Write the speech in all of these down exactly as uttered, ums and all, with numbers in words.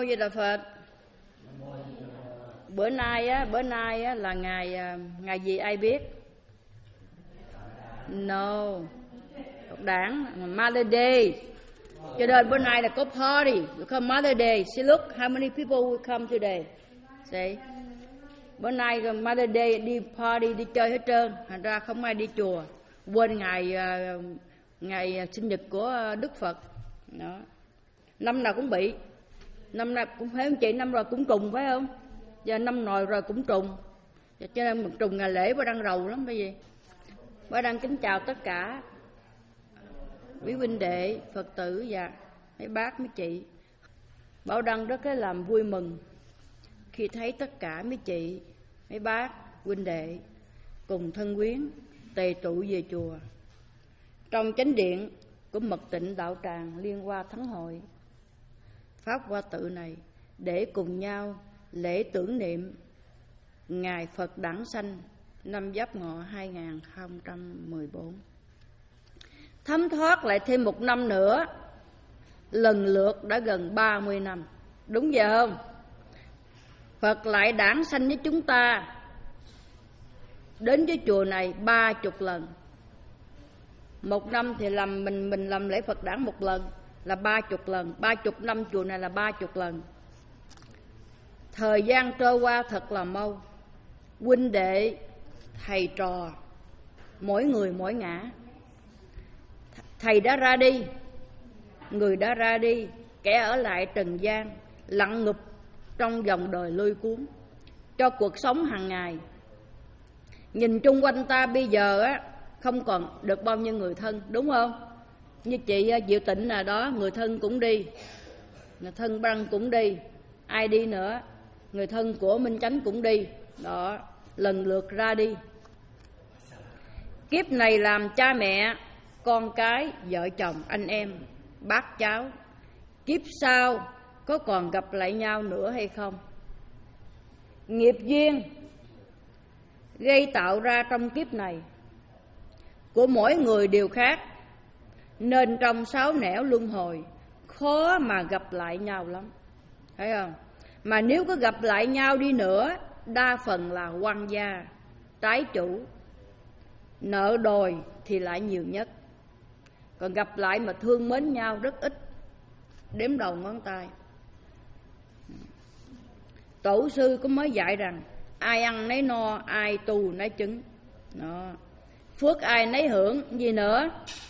Mô Di Đà Phật. Bữa nay á, bữa nay á là ngày ngày gì ai biết? No. Phật đản Mother Day. Cho nên bữa nay là có party, because Mother Day. See look how many people will come today. See? Bữa nay Mother Day đi party, đi chơi hết trơn. Thành ra không ai đi chùa. Quên ngày ngày sinh nhật của Đức Phật. Đó. Năm nào cũng bị. Năm nào cũng phải không chị, năm rồi cũng trùng phải không? Giờ năm nồi rồi cũng trùng. Cho nên một trùng ngày lễ bà đang rầu lắm bởi vì. Bà đang kính chào tất cả quý huynh đệ, Phật tử và mấy bác mấy chị. Bảo Đăng rất cái làm vui mừng khi thấy tất cả mấy chị, mấy bác, huynh đệ cùng thân quyến tề tụ về chùa trong chánh điện của Mật Tịnh Đạo Tràng Liên Hoa Thắng Hội Pháp Hoa Tự này để cùng nhau lễ tưởng niệm ngày Phật đản sanh năm Giáp Ngọ hai nghìn không trăm mười bốn. Thấm thoát lại thêm một năm nữa, lần lượt đã gần ba mươi năm. Đúng vậy không? Phật lại đản sanh với chúng ta đến với chùa này ba chục lần. Một năm thì làm mình mình làm lễ Phật đản một lần là ba chục lần, ba chục năm chùa này là ba chục lần. Thời gian trôi qua thật là mau. Huynh đệ, thầy trò, mỗi người mỗi ngã. Thầy đã ra đi, người đã ra đi, kẻ ở lại trần gian, lặn ngụp trong dòng đời lôi cuốn cho cuộc sống hàng ngày. Nhìn chung quanh ta bây giờ á, không còn được bao nhiêu người thân, đúng không? Như chị Diệu Tịnh là đó, người thân cũng đi, người thân Băng cũng đi, ai đi nữa, người thân của Minh Chánh cũng đi, đó, lần lượt ra đi. Kiếp này làm cha mẹ, con cái, vợ chồng, anh em, bác cháu, kiếp sau có còn gặp lại nhau nữa hay không? Nghiệp duyên gây tạo ra trong kiếp này của mỗi người đều khác, nên trong sáu nẻo luân hồi khó mà gặp lại nhau lắm, thấy không? Mà nếu có gặp lại nhau đi nữa, đa phần là oan gia, trái chủ, nợ đòi thì lại nhiều nhất. Còn gặp lại mà thương mến nhau rất ít, đếm đầu ngón tay. Tổ sư có mới dạy rằng ai ăn nấy no, ai tu nấy chứng. Đó. Phước ai nấy hưởng, gì nữa?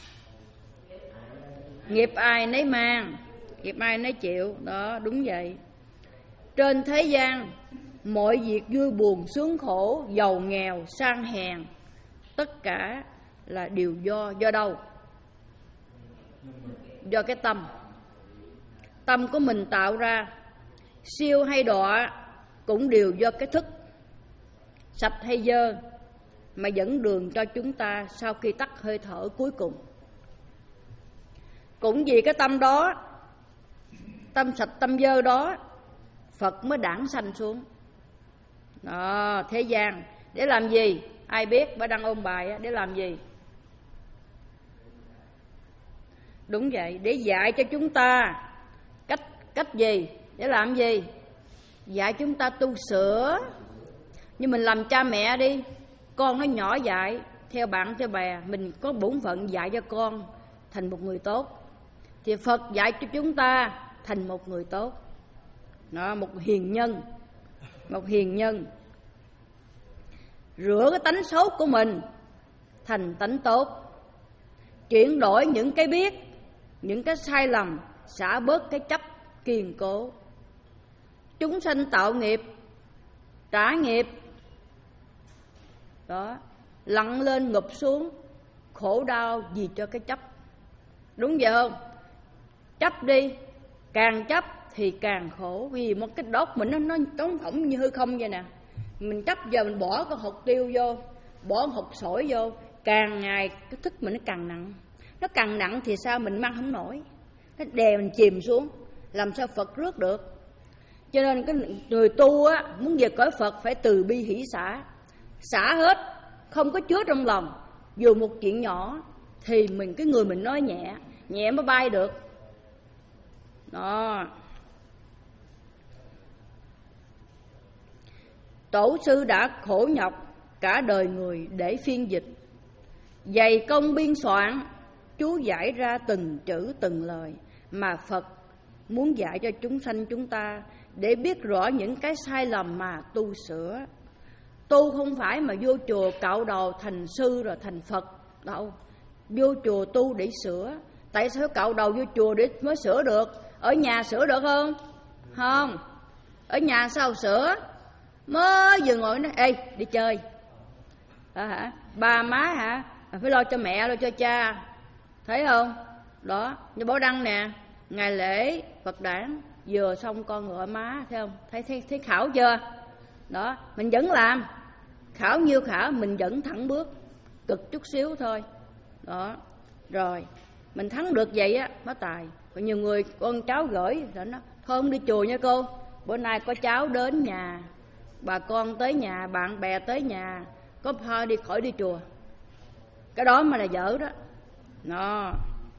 Nghiệp ai nấy mang, nghiệp ai nấy chịu. Đó, đúng vậy. Trên thế gian, mọi việc vui buồn, sướng khổ, giàu nghèo, sang hèn, tất cả là đều do, do đâu? Do cái tâm. Tâm của mình tạo ra. Siêu hay đọa cũng đều do cái thức. Sạch hay dơ mà dẫn đường cho chúng ta sau khi tắt hơi thở cuối cùng. Cũng vì cái tâm đó, tâm sạch tâm dơ đó, Phật mới đản sanh xuống đó, thế gian. Để làm gì? Ai biết? Bà đang ôn bài để làm gì? Đúng vậy, để dạy cho chúng ta cách cách gì? Để làm gì? Dạy chúng ta tu sửa. Nhưng mình làm cha mẹ đi, con nó nhỏ dại, theo bạn theo bè, mình có bổn phận dạy cho con thành một người tốt, thì Phật dạy cho chúng ta thành một người tốt. Đó, một hiền nhân. Một hiền nhân. Rửa cái tánh xấu của mình thành tánh tốt. Chuyển đổi những cái biết, những cái sai lầm, xả bớt cái chấp kiên cố. Chúng sanh tạo nghiệp, trả nghiệp. Đó, lặn lên ngụp xuống, khổ đau vì cho cái chấp. Đúng vậy không? Chấp đi, càng chấp thì càng khổ. Vì một cái đốt mình nó, nó trống phỏng như hư không vậy nè. Mình chấp giờ mình bỏ cái hột tiêu vô, bỏ hột sỏi vô, càng ngày cái thức mình nó càng nặng. Nó càng nặng thì sao? Mình mang không nổi, nó đè mình chìm xuống, làm sao Phật rước được. Cho nên cái người tu á, muốn về cõi Phật phải từ bi hỷ xả. Xả hết, không có chứa trong lòng. Dù một chuyện nhỏ thì mình cái người mình nói nhẹ, nhẹ mới bay được. Đó. Tổ sư đã khổ nhọc cả đời người để phiên dịch, dày công biên soạn, chú giải ra từng chữ từng lời mà Phật muốn dạy cho chúng sanh chúng ta, để biết rõ những cái sai lầm mà tu sửa. Tu không phải mà vô chùa cạo đầu thành sư rồi thành Phật đâu. Vô chùa tu để sửa. Tại sao cạo đầu vô chùa để mới sửa được? Ở nhà sửa được không? Không. Ở nhà sao sửa? Mới vừa ngồi nói ê đi chơi à, hả? Ba má hả? Phải lo cho mẹ, lo cho cha. Thấy không? Đó, như Bảo Đăng nè, ngày lễ Phật đản vừa xong con gọi má, thấy không? Thấy, thấy, thấy khảo chưa? Đó, mình vẫn làm. Khảo nhiêu khảo, mình vẫn thẳng bước, cực chút xíu thôi. Đó, rồi mình thắng được vậy á, mới tài. Còn nhiều người con cháu gửi rồi nó thôi không đi chùa nha cô, bữa nay có cháu đến nhà, bà con tới nhà, bạn bè tới nhà, có thôi đi khỏi đi chùa. Cái đó mà là dở đó. Nó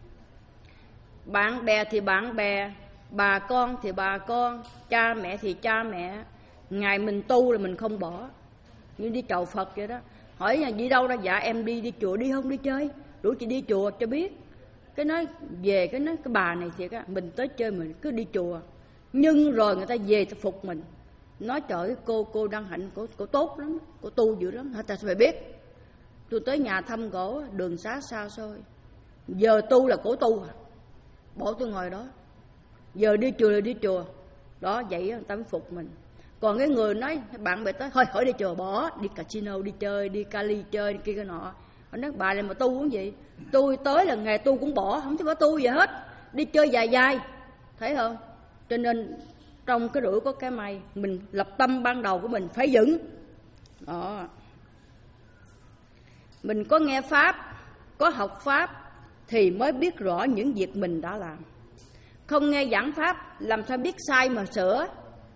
bạn bè thì bạn bè, bà con thì bà con, cha mẹ thì cha mẹ. Ngày mình tu là mình không bỏ, như đi chầu Phật vậy đó. Hỏi nhà đi đâu ra? Dạ em đi đi chùa. Đi không đi chơi? Rủ chị đi chùa cho biết. Cái nói về cái nói cái bà này thiệt á, mình tới chơi mình cứ đi chùa, nhưng rồi người ta về ta phục mình. Nói trời ơi, cô cô Đăng Hạnh cô, cô tốt lắm, cô tu dữ lắm. Ta phải biết. Tôi tới nhà thăm cổ, đường xá xa xôi, giờ tu là cổ tu à. Bỏ tôi ngồi đó. Giờ đi chùa là đi chùa. Đó, vậy người ta mới phục mình. Còn cái người nói bạn bè tới thôi khỏi đi chùa, bỏ đi casino đi chơi, đi Cali chơi, đi kia cái nọ. Họ nói bà này mà tu cũng vậy. Tôi tới là ngày tu cũng bỏ, không thấy bỏ tu gì hết, đi chơi dài dài. Thấy không? Cho nên trong cái rủi có cái may, mình lập tâm ban đầu của mình phải vững. Đó. Mình có nghe Pháp, có học Pháp thì mới biết rõ những việc mình đã làm. Không nghe giảng Pháp làm sao biết sai mà sửa.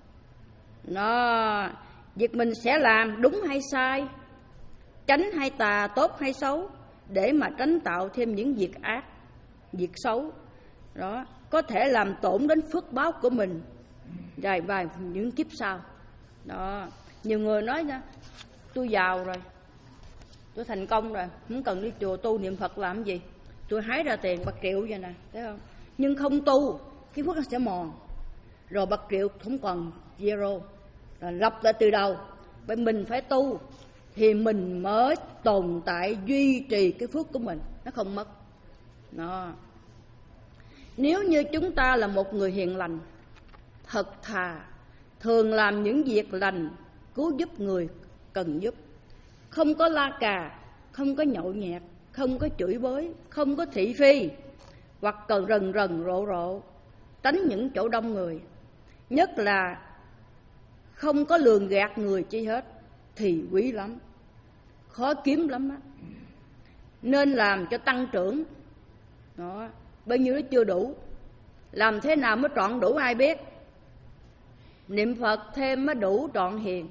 Nó việc mình sẽ làm đúng hay sai, tránh hay tà, tốt hay xấu, để mà tránh tạo thêm những việc ác, việc xấu. Đó, có thể làm tổn đến phước báo của mình dài vài những kiếp sau. Đó, nhiều người nói nha, tôi giàu rồi, tôi thành công rồi, không cần đi chùa tu niệm Phật làm gì, tôi hái ra tiền bạc triệu vậy nè, thấy không? Nhưng không tu, cái phước nó sẽ mòn, rồi bạc triệu không còn zero, rồi lập lại từ đầu. Vậy mình phải tu thì mình mới tồn tại, duy trì cái phước của mình, nó không mất. Đó. Nếu như chúng ta là một người hiền lành, thật thà, thường làm những việc lành, cứu giúp người cần giúp, không có la cà, không có nhậu nhẹt, không có chửi bới, không có thị phi, hoặc cần rần rần rộ rộ, tránh những chỗ đông người, nhất là không có lường gạt người chi hết, thì quý lắm, khó kiếm lắm á. Nên làm cho tăng trưởng. Đó, bao nhiêu nó chưa đủ, làm thế nào mới trọn đủ ai biết. Niệm Phật thêm mới đủ trọn hiền.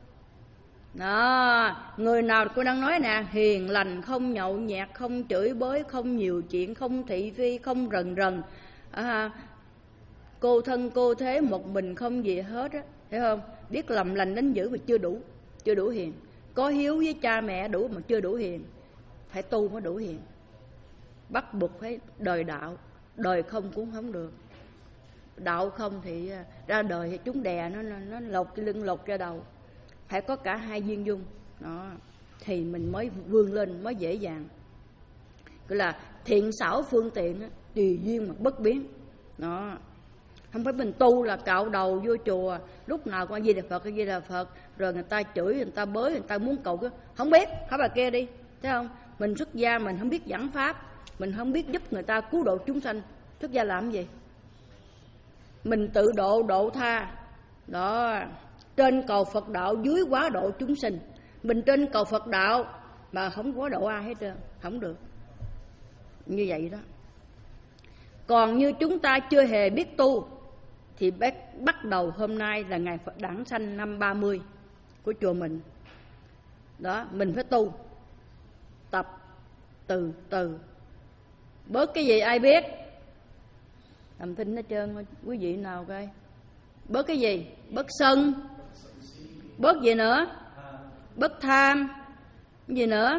Đó, người nào cô đang nói nè, hiền lành, không nhậu nhẹt, không chửi bới, không nhiều chuyện, không thị phi, không rần rần, à, cô thân cô thế một mình không gì hết á, hiểu không? Biết làm lành đánh dữ mà chưa đủ, chưa đủ hiền. Có hiếu với cha mẹ đủ mà chưa đủ hiền, phải tu mới đủ hiền. Bắt buộc phải đời đạo, đời không cũng không được. Đạo không thì ra đời thì chúng đè nó nó lột cái lưng lột ra đầu. Phải có cả hai duyên dung đó, thì mình mới vươn lên, mới dễ dàng. Gọi là thiện xảo phương tiện, tùy duyên mà bất biến. Đó, không phải mình tu là cạo đầu vô chùa, lúc nào có gì là Phật, cái gì là Phật, rồi người ta chửi, người ta bới, người ta muốn cầu cái không biết, hỏi bà kia đi, thấy không? Mình xuất gia mình không biết giảng pháp, mình không biết giúp người ta cứu độ chúng sanh, xuất gia làm gì? Mình tự độ độ tha. Đó, trên cầu Phật đạo, dưới quá độ chúng sinh. Mình trên cầu Phật đạo mà không quá độ ai hết trơn, không được. Như vậy đó. Còn như chúng ta chưa hề biết tu thì bắt đầu hôm nay là ngày Phật đản sanh năm ba mươi của chùa mình. Đó, mình phải tu, tập từ từ. Bớt cái gì ai biết? Làm thinh hết trơn, quý vị nào coi. Bớt cái gì? Bớt sân, Bớt gì nữa? Bất tham. Gì nữa?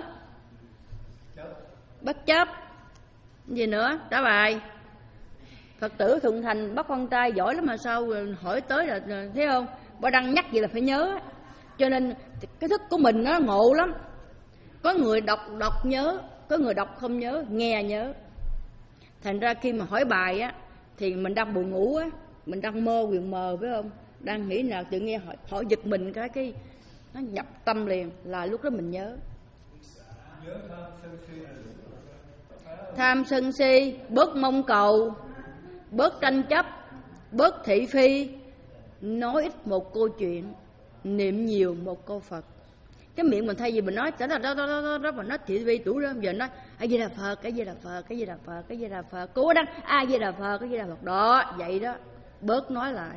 Bất chấp. Gì nữa? Trả bài. Phật tử thuận thành bắt con trai giỏi lắm mà sao hỏi tới là thấy không? Bà Đăng nhắc vậy là phải nhớ. Cho nên cái thức của mình nó ngộ lắm. Có người đọc đọc nhớ, có người đọc không nhớ, nghe nhớ. Thành ra khi mà hỏi bài á thì mình đang buồn ngủ á, mình đang mơ quyền mờ phải không? Đang nghĩ nào tự nghe hỏi, hỏi giật mình cái cái nó nhập tâm liền, là lúc đó mình nhớ. Tham sân si, bớt mong cầu, bớt tranh chấp, bớt thị phi, nói ít một câu chuyện, niệm nhiều một câu Phật. Cái miệng mình thay vì mình nói đó đó đó đó đó, đó mà nói thị phi đủ đó, giờ nói ai gì là Phật, cái gì là Phật, cái gì là Phật, cái gì là Phật, cố đăng ai gì là Phật, cái gì là Phật đó, vậy đó, bớt nói lại.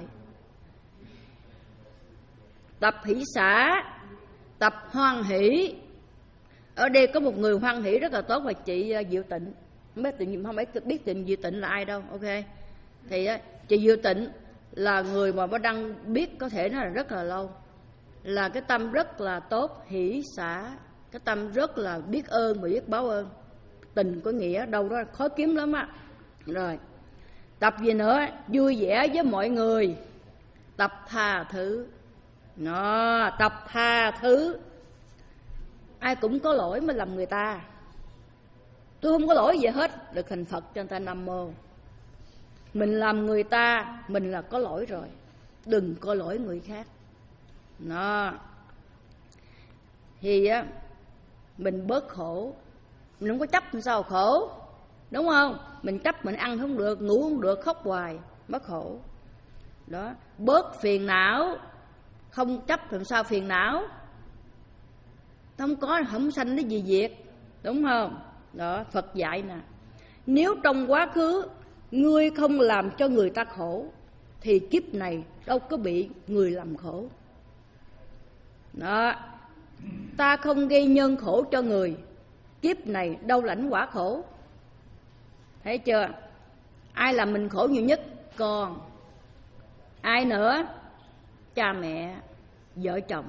Tập hỷ xả, tập hoan hỷ. Ở đây có một người hoan hỷ rất là tốt là chị Diệu Tịnh. Không biết tự nhiên không biết chị Diệu Tịnh là ai đâu, ok? Thì chị Diệu Tịnh là người mà Bá Đăng biết có thể nói là rất là lâu, là cái tâm rất là tốt, hỷ xả, cái tâm rất là biết ơn và biết báo ơn. Tình có nghĩa đâu đó khó kiếm lắm á. Rồi tập gì nữa? Vui vẻ với mọi người, tập tha thứ. Nó tập tha thứ. Ai cũng có lỗi mới làm người ta. Tôi không có lỗi gì hết, được thành Phật cho người ta Nam Mô. Mình làm người ta, mình là có lỗi rồi, đừng có lỗi người khác. Nó thì á, mình bớt khổ. Mình không có chấp làm sao khổ, đúng không? Mình chấp mình ăn không được, ngủ không được, khóc hoài, mất khổ. Đó, bớt phiền não. Không chấp làm sao phiền não. Không có, không sanh cái gì diệt, đúng không? Đó, Phật dạy nè, nếu trong quá khứ ngươi không làm cho người ta khổ thì kiếp này đâu có bị người làm khổ. Đó, ta không gây nhân khổ cho người, kiếp này đâu lãnh quả khổ. Thấy chưa? Ai làm mình khổ nhiều nhất? Con. Ai nữa? Cha mẹ, vợ chồng.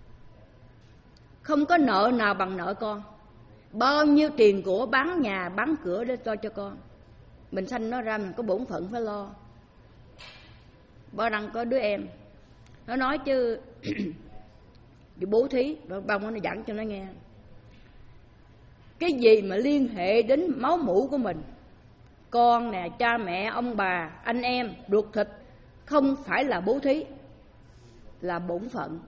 Không có nợ nào bằng nợ con. Bao nhiêu tiền của bán nhà bán cửa để cho cho con. Mình sanh nó ra mình có bổn phận phải lo. Bá Đăng có đứa em, nó nói chứ bố thí, bao nó dẫn cho nó nghe. Cái gì mà liên hệ đến máu mủ của mình, con nè, cha mẹ, ông bà, anh em, ruột thịt, không phải là bố thí, là bổn phận.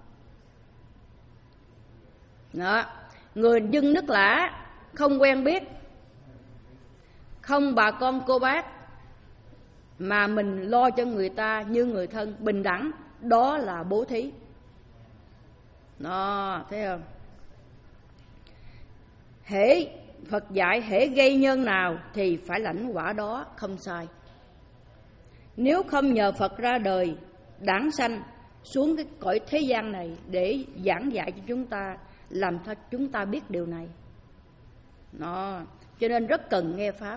Đó. Người dân nước lã, không quen biết, không bà con cô bác, mà mình lo cho người ta như người thân, bình đẳng, đó là bố thí. Đó, thấy không? Hễ Phật dạy hễ gây nhân nào thì phải lãnh quả đó, không sai. Nếu không nhờ Phật ra đời đản sanh xuống cái cõi thế gian này để giảng dạy cho chúng ta, làm cho chúng ta biết điều này. Đó, cho nên rất cần nghe Pháp.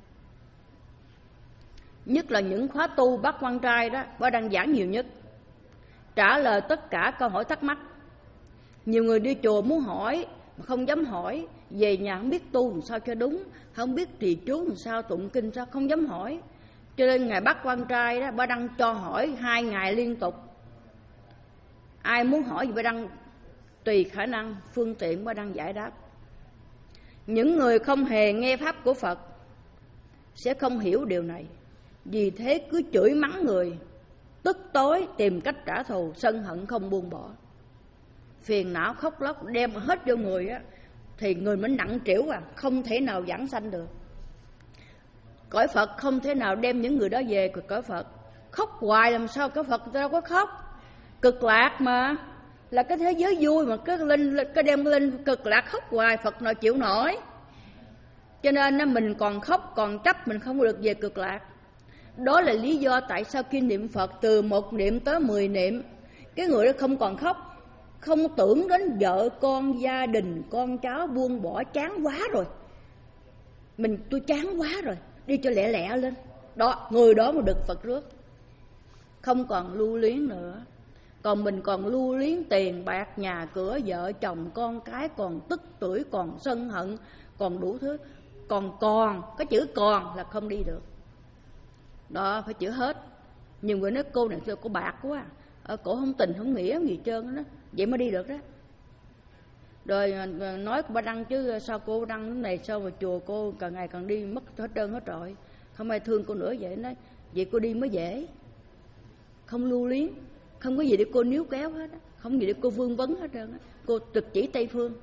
Nhất là những khóa tu bác quan trai đó, Bá Đăng giảng nhiều nhất, trả lời tất cả câu hỏi thắc mắc. Nhiều người đi chùa muốn hỏi mà không dám hỏi, về nhà không biết tu làm sao cho đúng, không biết trì chú làm sao, tụng kinh sao, không dám hỏi. Cho nên ngày bác quan trai đó, Bá Đăng cho hỏi hai ngày liên tục. Ai muốn hỏi gì Bá Đăng tùy khả năng, phương tiện Bá Đăng giải đáp. Những người không hề nghe Pháp của Phật sẽ không hiểu điều này. Vì thế cứ chửi mắng người, tức tối tìm cách trả thù, sân hận không buông bỏ, phiền não khóc lóc đem hết vô người á, thì người mới nặng trĩu à, không thể nào giảng sanh được. Cõi Phật không thể nào đem những người đó về cõi Phật. Khóc hoài làm sao cõi Phật người ta đâu có khóc. Cực lạc mà, là cái thế giới vui mà cái linh cái đem lên cực lạc khóc hoài, Phật nào chịu nổi. Cho nên mình còn khóc còn chấp mình không được về cực lạc. Đó là lý do tại sao khi niệm Phật từ một niệm tới mười niệm, cái người đó không còn khóc, không tưởng đến vợ con, gia đình, con cháu, buông bỏ, chán quá rồi. Mình tôi chán quá rồi, đi cho lẹ lẹ lên. Đó, người đó mà được Phật rước, không còn lưu luyến nữa. Còn mình còn lưu luyến tiền bạc, nhà cửa, vợ chồng, con cái, còn tức tưởi, còn sân hận, còn đủ thứ. Còn còn, cái chữ còn là không đi được. Đó, phải chữ hết. Nhưng người nói cô này xưa cô bạc quá, à, cổ không tình không nghĩa gì trơn đó, vậy mới đi được đó. Rồi nói bà Đăng chứ sao cô Đăng lúc này sao mà chùa cô càng ngày càng đi mất hết trơn hết trọi, không ai thương cô nữa. Vậy nói vậy cô đi mới dễ, không lưu luyến, không có gì để cô níu kéo hết, không gì để cô vương vấn hết trơn. Cô trực chỉ Tây Phương.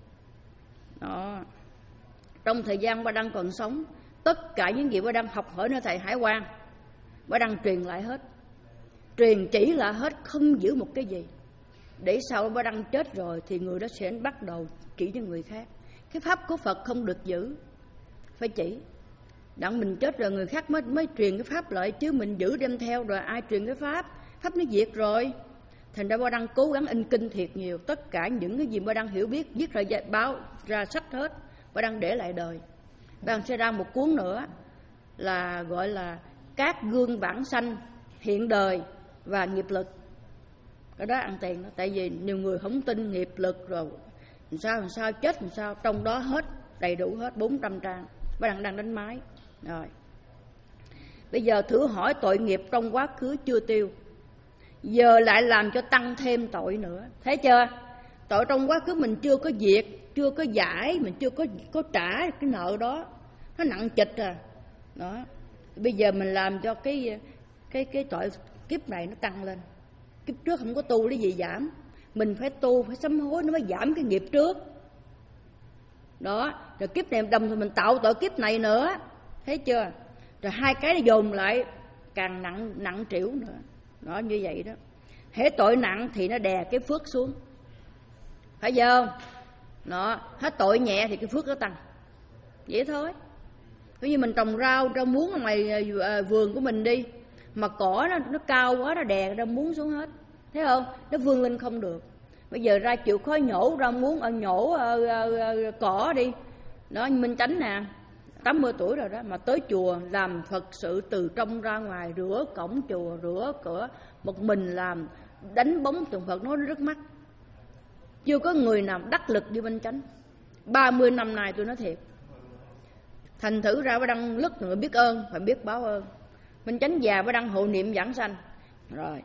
Đó. Trong thời gian bà Đăng còn sống, tất cả những gì bà Đăng học hỏi nơi thầy Hải Quang, bà Đăng truyền lại hết, truyền chỉ lại hết, không giữ một cái gì. Để sau bà Đăng chết rồi thì người đó sẽ bắt đầu chỉ cho người khác. Cái pháp của Phật không được giữ, phải chỉ. Đặng mình chết rồi người khác mới mới truyền cái pháp lại, chứ mình giữ đem theo rồi ai truyền cái pháp? Pháp nó diệt rồi. Thành ra bà Đăng cố gắng in kinh thiệt nhiều. Tất cả những cái gì bà Đăng hiểu biết viết ra báo ra sách hết, bà Đăng để lại đời. Bà Đăng sẽ ra một cuốn nữa là gọi là Các gương vãng sanh, hiện đời và nghiệp lực. Cái đó ăn tiền đó. Tại vì nhiều người không tin nghiệp lực rồi làm sao làm sao chết làm sao, trong đó hết đầy đủ hết bốn trăm trang. Bà Đăng đang đánh máy. Rồi bây giờ thử hỏi tội nghiệp trong quá khứ chưa tiêu, giờ lại làm cho tăng thêm tội nữa. Thấy chưa? Tội trong quá khứ mình chưa có diệt, chưa có giải, mình chưa có có trả cái nợ đó, nó nặng chịch à. Đó. Bây giờ mình làm cho cái cái cái tội kiếp này nó tăng lên. Kiếp trước không có tu lấy gì giảm, mình phải tu, phải sám hối nó mới giảm cái nghiệp trước. Đó, rồi kiếp này đồng thì mình tạo tội kiếp này nữa. Thấy chưa? Rồi hai cái nó dồn lại càng nặng nặng trĩu nữa. Đó, như vậy đó. Hễ tội nặng thì nó đè cái phước xuống, phải không? Đó, hết tội nhẹ thì cái phước nó tăng. Vậy thôi. Ví như mình trồng rau, rau muống ở ngoài vườn của mình đi, mà cỏ nó, nó cao quá, nó đè rau muống xuống hết. Thấy không? Nó vươn lên không được. Bây giờ ra chịu khó nhổ rau muống, nhổ uh, uh, uh, cỏ đi. Đó, như Minh Chánh nè, tám mươi tuổi rồi đó, mà tới chùa làm Phật sự từ trong ra ngoài, rửa cổng chùa, rửa cửa, một mình làm, đánh bóng tượng Phật nói rất mắt. Chưa có người nào đắc lực như Minh Chánh. ba mươi năm nay tôi nói thiệt. Thành thử ra bà Đăng lúc nữa biết ơn, phải biết báo ơn. Minh Chánh già bà Đăng hộ niệm giảng sanh. Rồi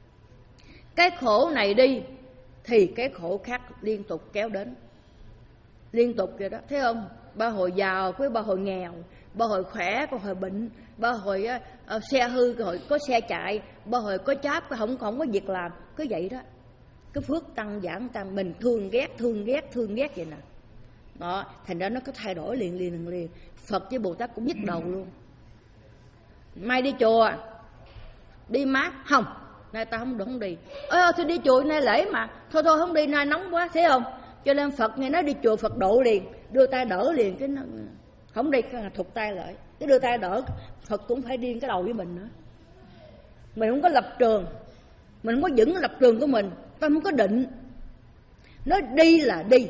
cái khổ này đi thì cái khổ khác liên tục kéo đến, liên tục vậy đó. Thấy không? Ba hồi giàu với ba hồi nghèo, ba hồi khỏe có hồi bệnh, ba hồi uh, xe hư, có hồi có xe chạy, ba hồi có cháp, có không không có việc làm, cứ vậy đó. Cái phước tăng giảm tăng, mình thương ghét thương ghét thương ghét vậy nè. Đó, thành ra nó có thay đổi liền liền liền liền. Phật với Bồ Tát cũng nhức đầu luôn. Mai đi chùa đi mát không, nay ta không được không đi. Ơ thôi đi chùa nay lễ mà, thôi thôi không đi nay nóng quá, thấy không? Cho nên Phật nghe nói đi chùa Phật độ liền, đưa tay đỡ liền, cái nó không đi cái thụt tay lại, cái đưa tay đỡ. Phật cũng phải điên cái đầu với mình nữa. Mình không có lập trường, mình không có vững lập trường của mình, ta không có định. Nói đi là đi.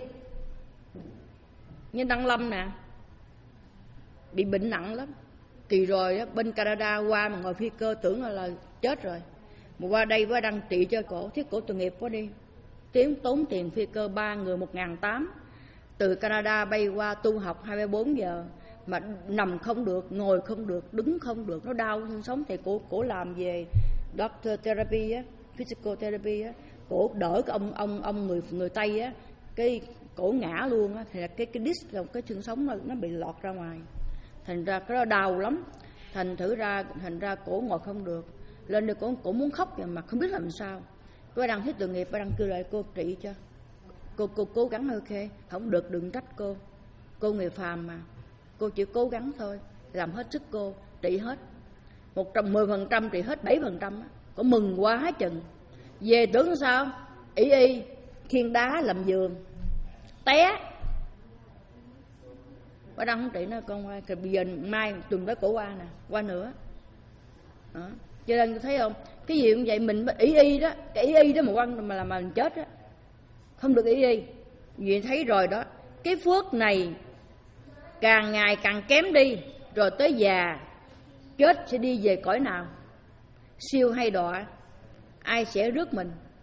Như Đăng Lâm nè, bị bệnh nặng lắm. Kỳ rồi á, bên Canada qua mà ngồi phi cơ tưởng là, là chết rồi, mà qua đây với Đăng trị cho cổ, thiết cổ tội nghiệp quá đi. Tiếng tốn tiền phi cơ ba người một ngàn tám, từ Canada bay qua tu học hai mươi bốn giờ, mà nằm không được, ngồi không được, đứng không được, nó đau xương sống. Thì cổ cổ làm về doctor therapy á, physical therapy á, cổ đỡ cái ông ông ông người người Tây á, cái cổ ngã luôn á, thì là cái cái disc là cái xương sống nó, nó bị lọt ra ngoài, thành ra cái đó đau lắm. Thành thử ra thành ra cổ ngồi không được, lên đây cổ cổ muốn khóc mà không biết làm sao. Cô đang thấy tội nghiệp, bà đang kêu lại cô trị cho. Cô cô cố gắng ok, không được đừng trách cô. Cô người phàm mà, cô chỉ cố gắng thôi, làm hết sức cô, trị hết. Một trăm mười phần trăm trị hết bảy phần trăm, cô mừng quá chừng. Về tưởng sao? Y y khiên đá làm giường, té. Bà đang không trị nó con qua, bây giờ mai tuần tới cổ qua nè, qua nữa. Đó. Cho nên thấy không, cái gì cũng vậy, mình ý y đó, cái ý y đó mà quăng mà làm mà mình chết á, không được ý y. Vì thấy rồi đó, cái phước này càng ngày càng kém đi, rồi tới già chết sẽ đi về cõi nào, siêu hay đọa, ai sẽ rước mình?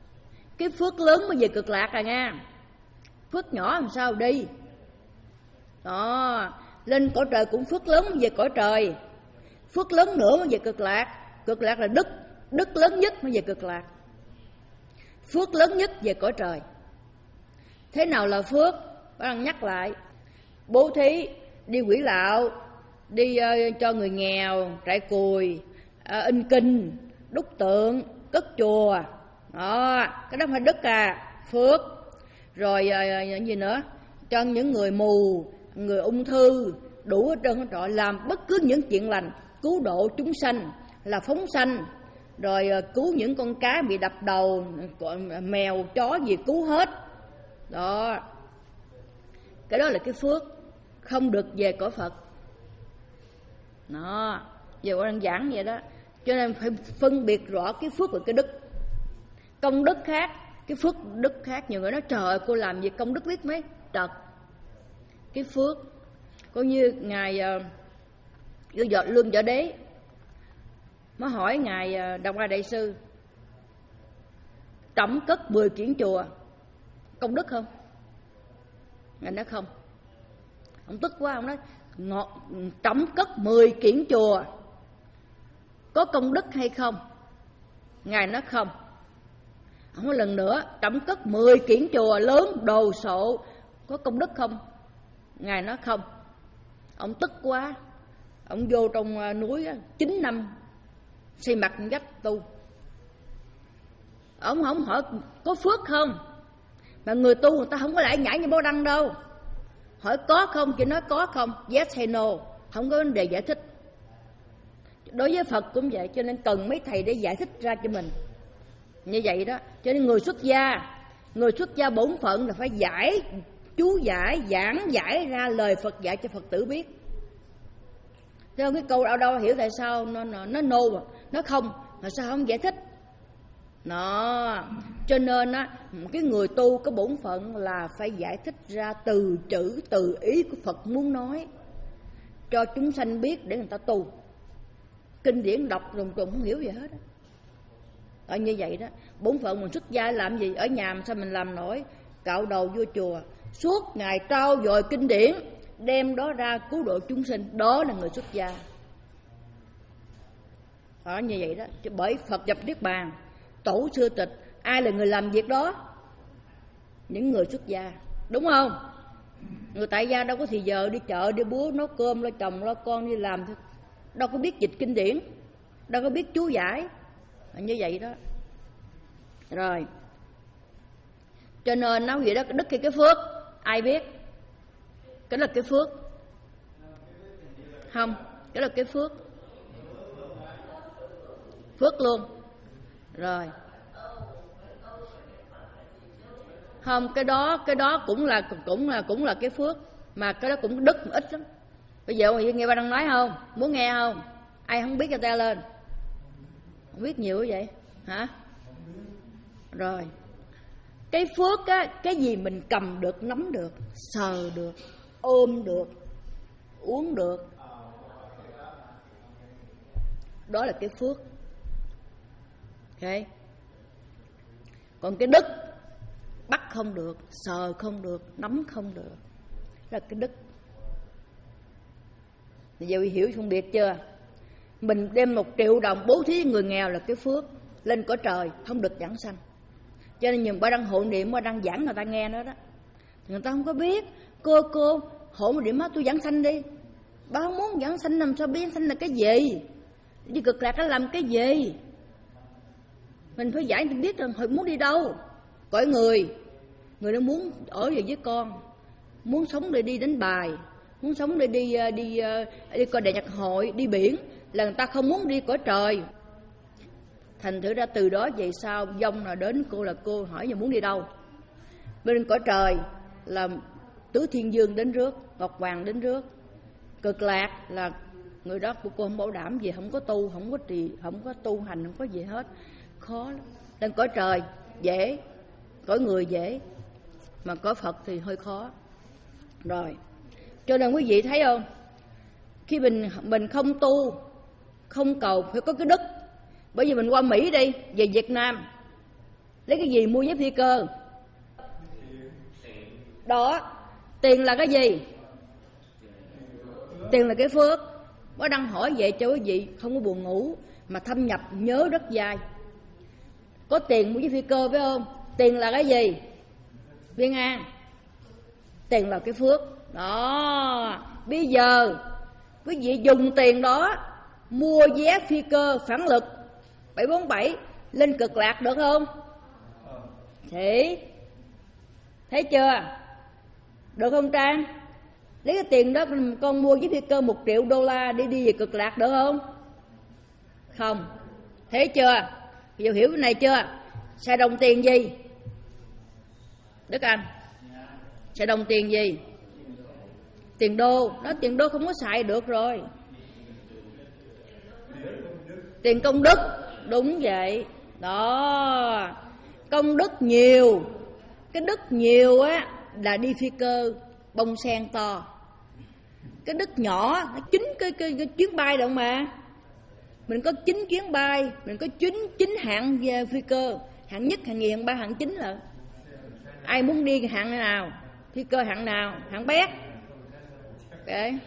Cái phước lớn mới về cực lạc à nha. Phước nhỏ làm sao đi. Đó, lên cõi trời cũng phước lớn mới về cõi trời. Phước lớn nữa mới về cực lạc. Cực lạc là đức, đức lớn nhất mới về cực lạc. Phước lớn nhất về cõi trời. Thế nào là phước? Bác đang nhắc lại. Bố thí, đi quỹ lạo, đi uh, cho người nghèo, trại cùi, uh, in kinh, đúc tượng, cất chùa. Đó, cái đó phải đức à, phước. Rồi uh, gì nữa? Cho những người mù, người ung thư, đủ hết trơn hết trọi, làm bất cứ những chuyện lành, cứu độ chúng sanh, là phóng sanh, rồi uh, cứu những con cá bị đập đầu, mèo, chó gì cứu hết. Đó, cái đó là cái phước, không được về cõi Phật. Đó, giờ con đang giảng vậy đó. Cho nên phải phân biệt rõ cái phước và cái đức. Công đức khác, cái phước đức khác. Nhiều người nói trời ơi, cô làm gì công đức biết mấy trật. Cái phước có như ngài uh, Lương Võ Đế mới hỏi ngài uh, Đồng Ai Đại Sư, trẫm cất mười kiển chùa công đức không? Ngài nói không. Ông tức quá, ông nói ngọt, trẫm cất mười kiển chùa có công đức hay không? Ngài nói không. Ông nói lần nữa, trẫm cất mười kiển chùa lớn đồ sộ có công đức không? Ngài nói không. Ông tức quá, ông vô trong núi chín năm xây mặt vách tu. Ông không hỏi có phước không, mà người tu người ta không có lại nhảy như Bó Đăng đâu. Hỏi có không, chỉ nói có không, yes hay no, không có vấn đề giải thích. Đối với Phật cũng vậy, cho nên cần mấy thầy để giải thích ra cho mình. Như vậy đó, cho nên người xuất gia, người xuất gia bổn phận là phải giải, chú giải, giảng giải ra lời Phật dạy cho Phật tử biết. Thế không, cái câu đâu đâu hiểu tại sao nó nó nó no mà, nó không, mà sao không giải thích? Nó cho nên á, cái người tu có bổn phận là phải giải thích ra từ chữ từ ý của Phật muốn nói cho chúng sanh biết để người ta tu. Kinh điển đọc rùng rùng không hiểu gì hết á. Ở như vậy đó, bổn phận mình xuất gia làm gì? Ở nhà sao mình làm nổi? Cạo đầu vô chùa, suốt ngày trao dồi kinh điển, đem đó ra cứu độ chúng sinh, đó là người xuất gia. Ở như vậy đó, bởi Phật nhập Niết Bàn, tổ sư tịch, ai là người làm việc đó? Những người xuất gia, đúng không? Người tại gia đâu có thì giờ đi chợ, đi búa, nấu cơm, lo chồng, lo con đi làm thôi. Đâu có biết dịch kinh điển, đâu có biết chú giải. Như vậy đó. Rồi, cho nên nói gì đó, đức hay cái phước, ai biết? Cái là cái phước. Không, cái là cái phước. Phước luôn. Rồi. Không, cái đó cái đó cũng là cũng là cũng là cái phước, mà cái đó cũng đức ít lắm. Bây giờ nghe ba đang nói không? Muốn nghe không? Ai không biết cho ta lên. Không biết nhiều như vậy hả? Rồi. Cái phước á, cái gì mình cầm được, nắm được, sờ được, ôm được, uống được, đó là cái phước. Ok. Còn cái đức, bắt không được, sờ không được, nắm không được, là cái đức. Bây giờ hiểu phân biệt chưa? Mình đem một triệu đồng bố thí người nghèo là cái phước, lên cõi trời không được giảng sanh. Cho nên nhiều ba đăng hộ niệm, ba đăng giảng người ta nghe nữa đó, người ta không có biết. Cô cô hộ một điểm hết, tôi giảng sanh đi. Ba không muốn giảng sanh, làm sao biết giảng sanh là cái gì, đi cực lạc nó làm cái gì. Mình phải giải cho biết rằng họ muốn đi đâu. Cõi người, người nó muốn ở về với con, muốn sống để đi đánh bài, muốn sống để đi đi đi, đi coi đại nhạc hội, đi biển, là người ta không muốn đi cõi trời. Thành thử ra từ đó về sau dông nào đến cô là cô hỏi giờ muốn đi đâu. Bên cõi trời là Tứ Thiên Dương đến rước, Ngọc Hoàng đến rước. Cực lạc là người đó của cô không bảo đảm gì, không có tu, không có trì, không có tu hành, không có gì hết, khó lắm. Lên cõi trời dễ, cõi người dễ, mà cõi Phật thì hơi khó. Rồi, cho nên quý vị thấy không, khi mình mình không tu, không cầu, phải có cái đức. Bởi vì mình qua Mỹ đi, về Việt Nam, Lấy cái gì mua vé phi cơ? Đó, tiền là cái gì? Tiền là cái phước. Bác đang hỏi vậy cho quý vị không có buồn ngủ mà thâm nhập nhớ rất dài. Có tiền mua vé phi cơ phải không? Tiền là cái gì? Viên An, tiền là cái phước. Đó, bây giờ quý vị dùng tiền đó mua vé phi cơ phản lực bảy bốn bảy lên Cực Lạc được không? Thì thấy chưa? Được không Trang? Lấy cái tiền đó con mua vé phi cơ một triệu đô la đi đi về Cực Lạc được không? Không. Thấy chưa? Bây giờ hiểu cái này chưa? Xài đồng tiền gì? Đức Anh, xài đồng tiền gì? Tiền đô. Đó, tiền đô không có xài được rồi. Tiền công đức. Đúng vậy. Đó, công đức nhiều. Cái đức nhiều á là đi phi cơ bông sen to. Cái đức nhỏ nó chín cái, cái, cái chuyến bay đâu mà. Mình có chín chuyến bay, mình có chín chín hạng phi cơ, hạng nhất, hạng nhì, hạng ba, hạng chín là. Ai muốn đi hạng nào? Phi cơ hạng nào? Hạng bé. Đấy.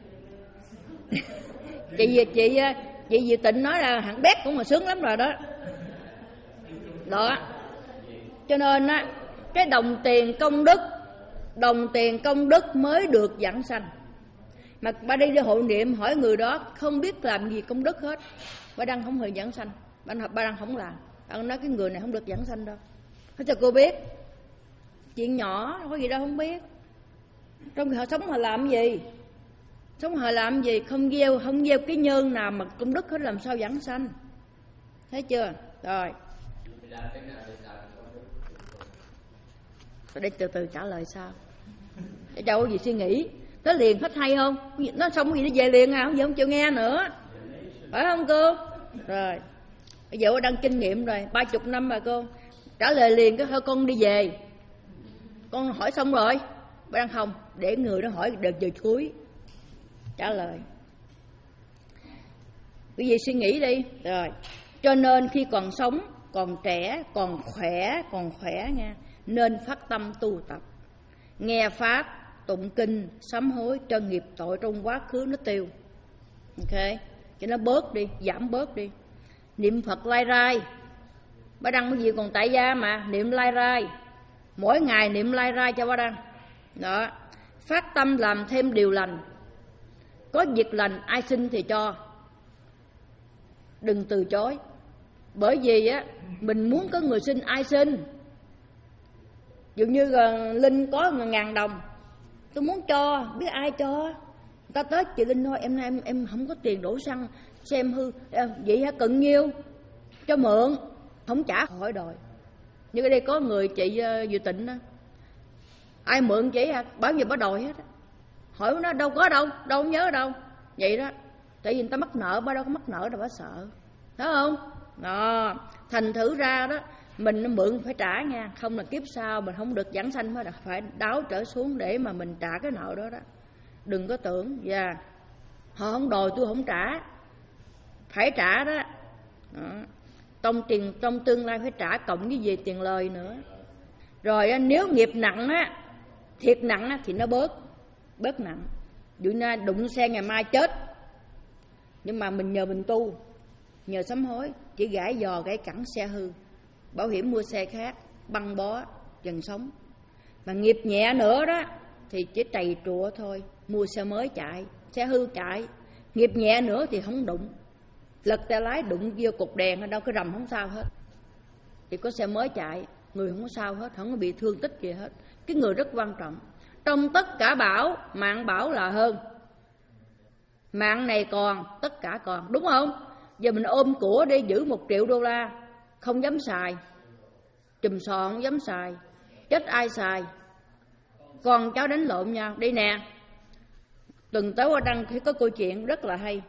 chị chị chị Diệu Tịnh nói là hạng bé cũng là sướng lắm rồi đó. Đó. Cho nên á, cái đồng tiền công đức, đồng tiền công đức mới được giảng sanh. Mà ba đi đi hội niệm hỏi người đó không biết làm gì công đức hết, ba đang không hề giảng sanh, ba, ba đang không làm. Ba nói cái người này không được giảng sanh đâu. Thế cho cô biết, chuyện nhỏ có gì đâu không biết. Trong khi họ sống họ làm gì? Sống họ làm gì? Không gieo không gieo cái nhân nào mà công đức hết, làm sao giảng sanh? Thấy chưa? Rồi. Để từ từ trả lời sao? Để cho có gì suy nghĩ. Nó liền hết hay không? Nó xong cái gì nó về liền à? Không giờ không chịu nghe nữa. Phải không cô? Rồi. Bây giờ đang kinh nghiệm rồi, ba chục năm rồi cô. Trả lời liền cái thôi con đi về. Con hỏi xong rồi. Ba đang không, để người đó hỏi đợt giờ cuối trả lời. Quý vị suy nghĩ đi. Rồi. Cho nên khi còn sống, còn trẻ, còn khỏe, còn khỏe nha, nên phát tâm tu tập. Nghe pháp, tụng kinh, sám hối cho nghiệp tội trong quá khứ nó tiêu. Ok, cho nó bớt đi, giảm bớt đi. Niệm Phật lai rai. Bá Đăng cái gì còn tại gia mà, niệm lai rai. Mỗi ngày niệm lai rai cho Bá Đăng. Đó, phát tâm làm thêm điều lành. Có việc lành ai xin thì cho, đừng từ chối. Bởi vì á, mình muốn có người xin ai xin. Dụ như là Linh có một ngàn đồng, tôi muốn cho, biết ai cho. Người ta tới chị Linh thôi, em nay em, em không có tiền đổ xăng, xem hư, vậy hả, cần nhiêu? Cho mượn, không trả hỏi đòi. Như ở đây có người chị uh, Diệu Tịnh đó, ai mượn chị hả, bao giờ bà đòi hết. Hỏi nó đâu có đâu, đâu không nhớ đâu. Vậy đó, tại vì người ta mắc nợ, bà đâu có mắc nợ đâu, bà sợ. Thấy không? Đó, thành thử ra đó, mình mượn phải trả nha, không là kiếp sau mình không được giảng sanh, mới phải đáo trở xuống để mà mình trả cái nợ đó đó. Đừng có tưởng, dạ, yeah, họ không đòi tôi không trả, phải trả đó. Đó. Trong tiền, trong tương lai phải trả cộng với gì tiền lời nữa. Rồi nếu nghiệp nặng á, thiệt nặng á, thì nó bớt, bớt nặng. Dụ như đụng xe ngày mai chết, nhưng mà mình nhờ mình tu, nhờ sám hối, chỉ gãi giò gãy cẳng xe hư, bảo hiểm mua xe khác, băng bó dần sống. Mà nghiệp nhẹ nữa đó thì chỉ trầy trụa thôi, mua xe mới chạy, xe hư chạy. Nghiệp nhẹ nữa thì không đụng, lật tay lái đụng vô cục đèn ở đâu cái rầm không sao hết, chỉ có xe mới chạy, người không có sao hết, không có bị thương tích gì hết. Cái người rất quan trọng. Trong tất cả bảo, mạng bảo là hơn. Mạng này còn, tất cả còn, đúng không? Giờ mình ôm của đi, giữ một triệu đô la, không dám xài, chùm sò không dám xài, chết ai xài, con cháu đánh lộn nhau. Đây nè, tuần tới qua đăng thấy có câu chuyện rất là hay.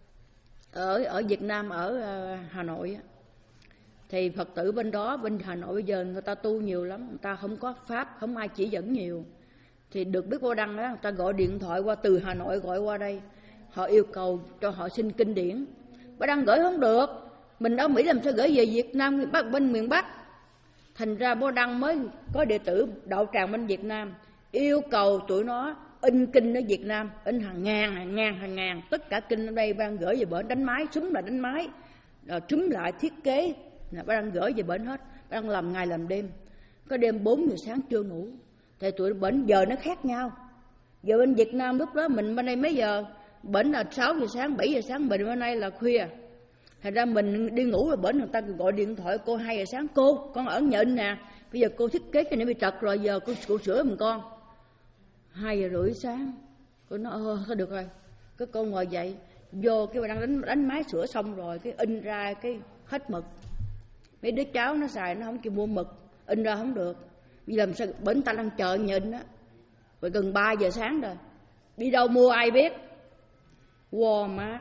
Ở ở Việt Nam, ở uh, Hà Nội, thì Phật tử bên đó, bên Hà Nội bây giờ người ta tu nhiều lắm, người ta không có pháp, không ai chỉ dẫn nhiều. Thì được biết qua đăng đó, người ta gọi điện thoại qua từ Hà Nội gọi qua đây, họ yêu cầu cho họ xin kinh điển. Bà Đăng gửi không được, mình ở Mỹ làm sao gửi về Việt Nam, bên miền Bắc. Thành ra Bố Đăng mới có đệ tử đạo tràng bên Việt Nam, yêu cầu tụi nó in kinh ở Việt Nam, in hàng ngàn, hàng ngàn, hàng ngàn. Tất cả kinh ở đây ban gửi về bển đánh máy, súng lại đánh máy, rồi trúm lại thiết kế, là bác đang gửi về bển hết. Bác đang làm ngày làm đêm. Có đêm bốn giờ sáng chưa ngủ. Thì tụi bển giờ nó khác nhau. Giờ bên Việt Nam lúc đó mình bên đây mấy giờ? Bển là sáu giờ sáng, bảy giờ sáng, mình bên đây là khuya. Thành ra mình đi ngủ rồi bển người ta gọi điện thoại cô hai giờ sáng, cô con ở nhà in nè, bây giờ cô thiết kế cho nó bị trật rồi, giờ cô, cô sửa giùm con. Hai giờ rưỡi sáng, cô nói ơ thôi được rồi, cái con ngồi dậy vô cái bà đang đánh đánh máy sửa xong rồi, cái in ra cái hết mực. Mấy đứa cháu nó xài nó không chịu mua mực, in ra không được, vì làm sao bển ta đang chờ nhà in á. Rồi gần ba giờ sáng rồi, đi đâu mua ai biết? Walmart.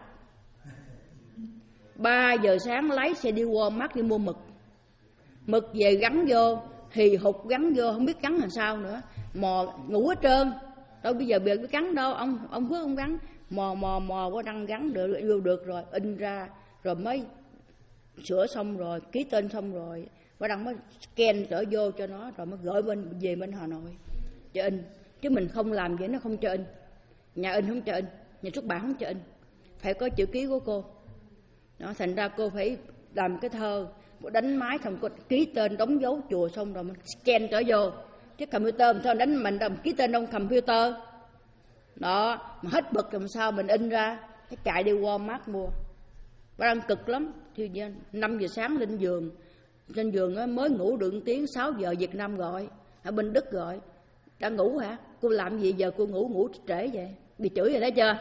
Ba giờ sáng lấy xe đi Walmart đi mua mực. Mực về gắn vô, hì hục gắn vô, không biết gắn làm sao nữa. Mò ngủ hết trơn. Đâu bây giờ biết gắn đâu, ông ông Phước không gắn. Mò mò mò qua đăng gắn được, vô được rồi, in ra, rồi mới sửa xong rồi, ký tên xong rồi, qua đăng mới scan trở vô cho nó, rồi mới gửi bên về bên Hà Nội cho in. Chứ mình không làm vậy nó không cho in. Nhà in không cho in, nhà xuất bản không cho in. Phải có chữ ký của cô. Đó, thành ra cô phải làm cái thơ, cô đánh máy xong cô ký tên đóng dấu chùa xong rồi mình scan trở vô. Chứ computer sao đánh mình đâu ký tên trong computer. Đó, mà hết bực làm sao mình in ra, cái chạy đi Walmart mua. Bà đang cực lắm, thì năm giờ sáng lên giường, trên giường á, mới ngủ được tiếng, sáu giờ Việt Nam gọi, ở bên Đức gọi. Đang ngủ hả? Cô làm gì giờ cô ngủ ngủ trễ vậy? Bị chửi rồi đó chưa?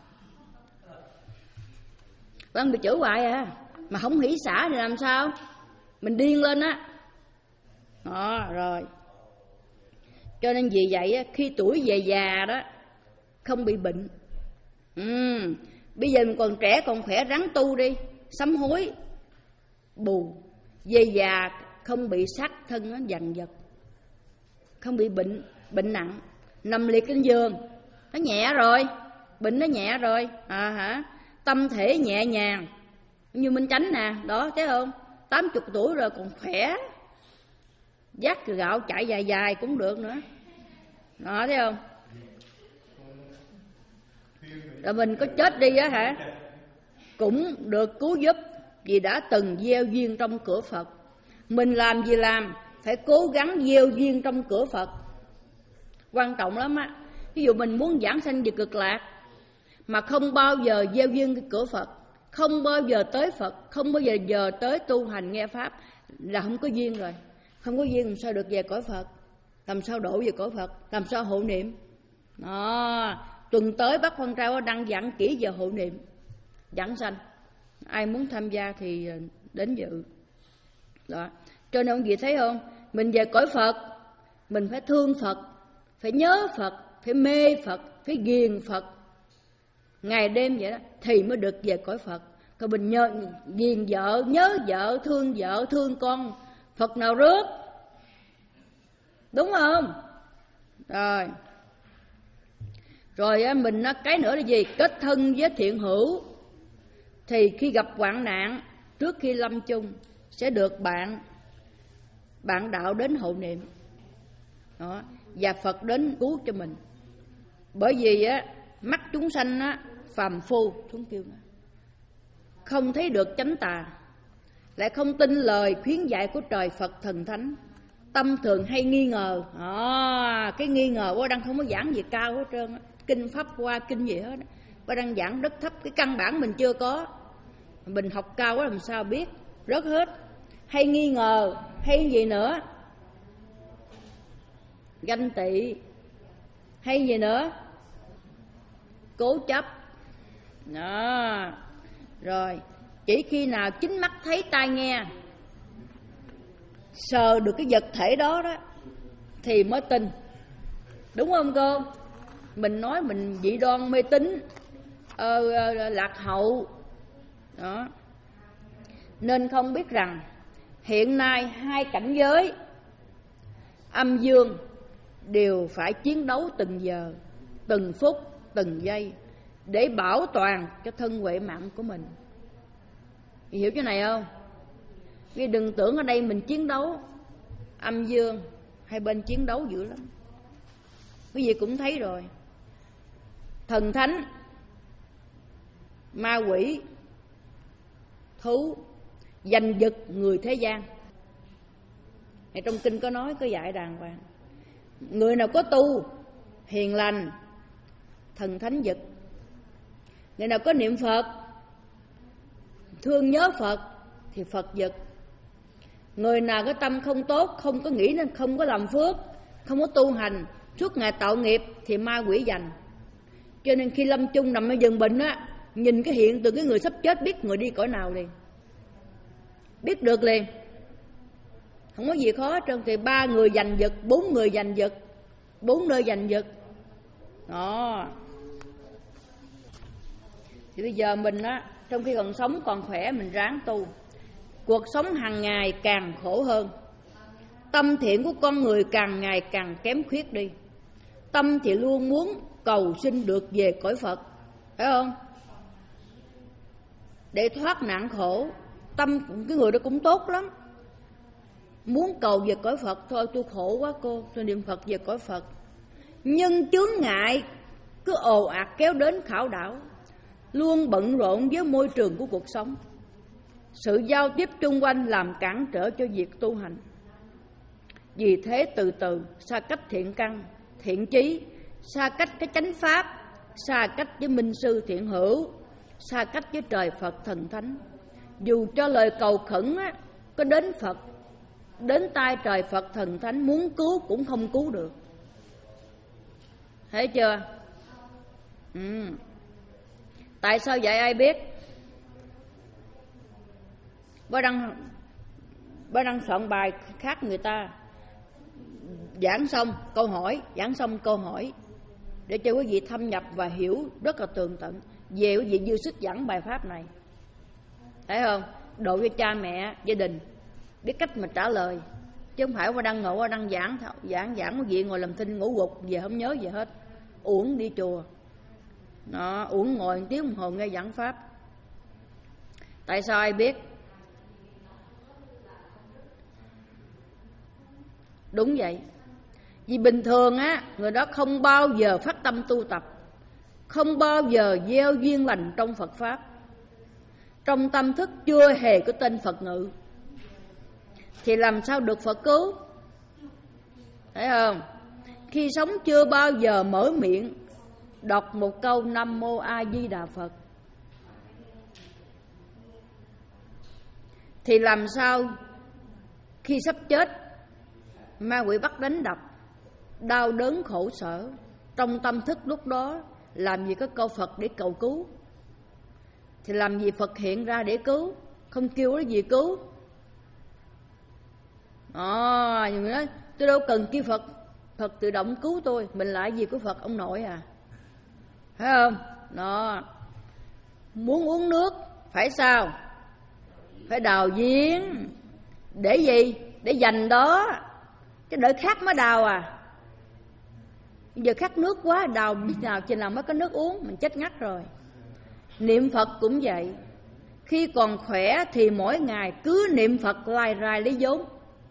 Vâng, bị chửi hoài à. Mà không hỷ xả thì làm sao? Mình điên lên á. Đó, rồi. Cho nên vì vậy á, khi tuổi về già đó, không bị bệnh. Ừ. Bây giờ mình còn trẻ, còn khỏe, ráng tu đi. Sám hối, bù. Về già không bị sát thân nó dần dật. Không bị bệnh, bệnh nặng. Nằm liệt trên giường, nó nhẹ rồi. Bệnh nó nhẹ rồi. À hả? Tâm thể nhẹ nhàng. Như Minh Chánh nè, đó thấy không? tám mươi tuổi rồi còn khỏe. Dắt gạo chạy dài dài cũng được nữa. Đó thấy không? Rồi mình có chết đi á hả? Cũng được cứu giúp, vì đã từng gieo duyên trong cửa Phật. Mình làm gì làm, phải cố gắng gieo duyên trong cửa Phật. Quan trọng lắm á. Ví dụ mình muốn giảng sanh về cực lạc, mà không bao giờ gieo duyên cái cửa Phật, không bao giờ tới Phật, không bao giờ giờ tới tu hành nghe Pháp, là không có duyên rồi. Không có duyên làm sao được về cõi Phật, làm sao đổ về cõi Phật, làm sao hộ niệm. Đó, tuần tới bác Quan Trai đang giảng kỹ về hộ niệm, giảng sanh. Ai muốn tham gia thì đến dự. Đó, cho nên ông gì thấy không? Mình về cõi Phật, mình phải thương Phật, phải nhớ Phật, phải mê Phật, phải ghiền Phật. Ngày đêm vậy đó thì mới được về cõi Phật. Còn mình nhớ, ghiền vợ, nhớ vợ, thương vợ, thương con, Phật nào rước? Đúng không? Rồi Rồi mình cái nữa là gì? Kết thân với thiện hữu. Thì khi gặp hoạn nạn, trước khi lâm chung sẽ được bạn bạn đạo đến hộ niệm. Đó, và Phật đến cứu cho mình. Bởi vì á, mắt chúng sanh á, phàm phu, chúng kêu đó, không thấy được chánh tà, lại không tin lời khuyến dạy của trời Phật thần thánh, tâm thường hay nghi ngờ. À, cái nghi ngờ quá đang không có giảng gì cao hết trơn á. Kinh pháp qua kinh gì hết, qua đang giảng rất thấp, cái căn bản mình chưa có, mình học cao quá làm sao biết, rớt hết. Hay nghi ngờ, hay gì nữa, ganh tị, hay gì nữa, cố chấp. Đó. Rồi chỉ khi nào chính mắt thấy tai nghe, sờ được cái vật thể đó đó thì mới tin. Đúng không cô? Mình nói mình dị đoan mê tín, ờ, ờ, lạc hậu. Đó. Nên không biết rằng hiện nay hai cảnh giới âm dương đều phải chiến đấu từng giờ, từng phút, từng giây để bảo toàn cho thân huệ mạng của mình. Hiểu chỗ này không? Vì đừng tưởng ở đây mình chiến đấu, âm dương hai bên chiến đấu dữ lắm. Quý vị cũng thấy rồi, thần thánh, ma quỷ, thú, giành giật người thế gian. Ở trong kinh có nói, có dạy đàng hoàng. Người nào có tu hiền lành, thần thánh giật. Người nào có niệm Phật, thương nhớ Phật, thì Phật giật. Người nào có tâm không tốt, không có nghĩ nên không có làm phước, không có tu hành, suốt ngày tạo nghiệp, thì ma quỷ giành. Cho nên khi lâm chung nằm ở giường bệnh á, nhìn cái hiện tượng cái người sắp chết biết người đi cõi nào liền, biết được liền, không có gì khó. Trong thì ba người giành giật, bốn người giành giật, bốn nơi giành giật đó. Thì bây giờ mình á, trong khi còn sống còn khỏe, mình ráng tu. Cuộc sống hàng ngày càng khổ hơn, tâm thiện của con người càng ngày càng kém khuyết đi. Tâm thì luôn muốn cầu xin được về cõi Phật, phải không? Để thoát nạn khổ. Tâm cái người đó cũng tốt lắm, muốn cầu về cõi Phật. Thôi tôi khổ quá cô, tôi niệm Phật về cõi Phật. Nhưng chướng ngại cứ ồ ạt kéo đến khảo đảo, luôn bận rộn với môi trường của cuộc sống. Sự giao tiếp chung quanh làm cản trở cho việc tu hành. Vì thế từ từ xa cách thiện căn, thiện chí, xa cách cái chánh pháp, xa cách với minh sư thiện hữu, xa cách với trời Phật thần thánh. Dù cho lời cầu khẩn á, có đến Phật, đến tai trời Phật thần thánh muốn cứu cũng không cứu được. Thấy chưa? Ừ. Tại sao vậy ai biết? Bác đang, bác đang soạn bài khác người ta, giảng xong câu hỏi, giảng xong câu hỏi, để cho quý vị thâm nhập và hiểu rất là tường tận. Về quý vị dư sức giảng bài pháp này, thấy không? Độ cho cha mẹ, gia đình biết cách mà trả lời, chứ không phải qua đăng ngộ qua đăng giảng giảng giảng quý vị ngồi làm thinh ngủ gục về không nhớ gì hết, uổng đi chùa. Nó uổng ngồi một tiếng đồng hồ nghe giảng pháp. Tại sao ai biết? Đúng vậy. Vì bình thường á, người đó không bao giờ phát tâm tu tập, không bao giờ gieo duyên lành trong Phật pháp, trong tâm thức chưa hề có tên Phật ngự, thì làm sao được Phật cứu? Thấy không? Khi sống chưa bao giờ mở miệng đọc một câu Nam Mô A Di Đà Phật, thì làm sao khi sắp chết, ma quỷ bắt đánh đập, đau đớn khổ sở, trong tâm thức lúc đó làm gì có câu Phật để cầu cứu? Thì làm gì Phật hiện ra để cứu? Không kêu cái gì cứu. À, nhưng mà nói tôi đâu cần kêu Phật, Phật tự động cứu tôi. Mình lại gì của Phật ông nội à? Thấy không? Đó. Muốn uống nước phải sao? Phải đào giếng. Để gì? Để dành đó, chứ đợi khát mới đào à? Bây giờ khát nước quá, đào biết nào chừng nào mới có nước uống, mình chết ngắt rồi. Niệm Phật cũng vậy. Khi còn khỏe thì mỗi ngày cứ niệm Phật lai rai lấy vốn.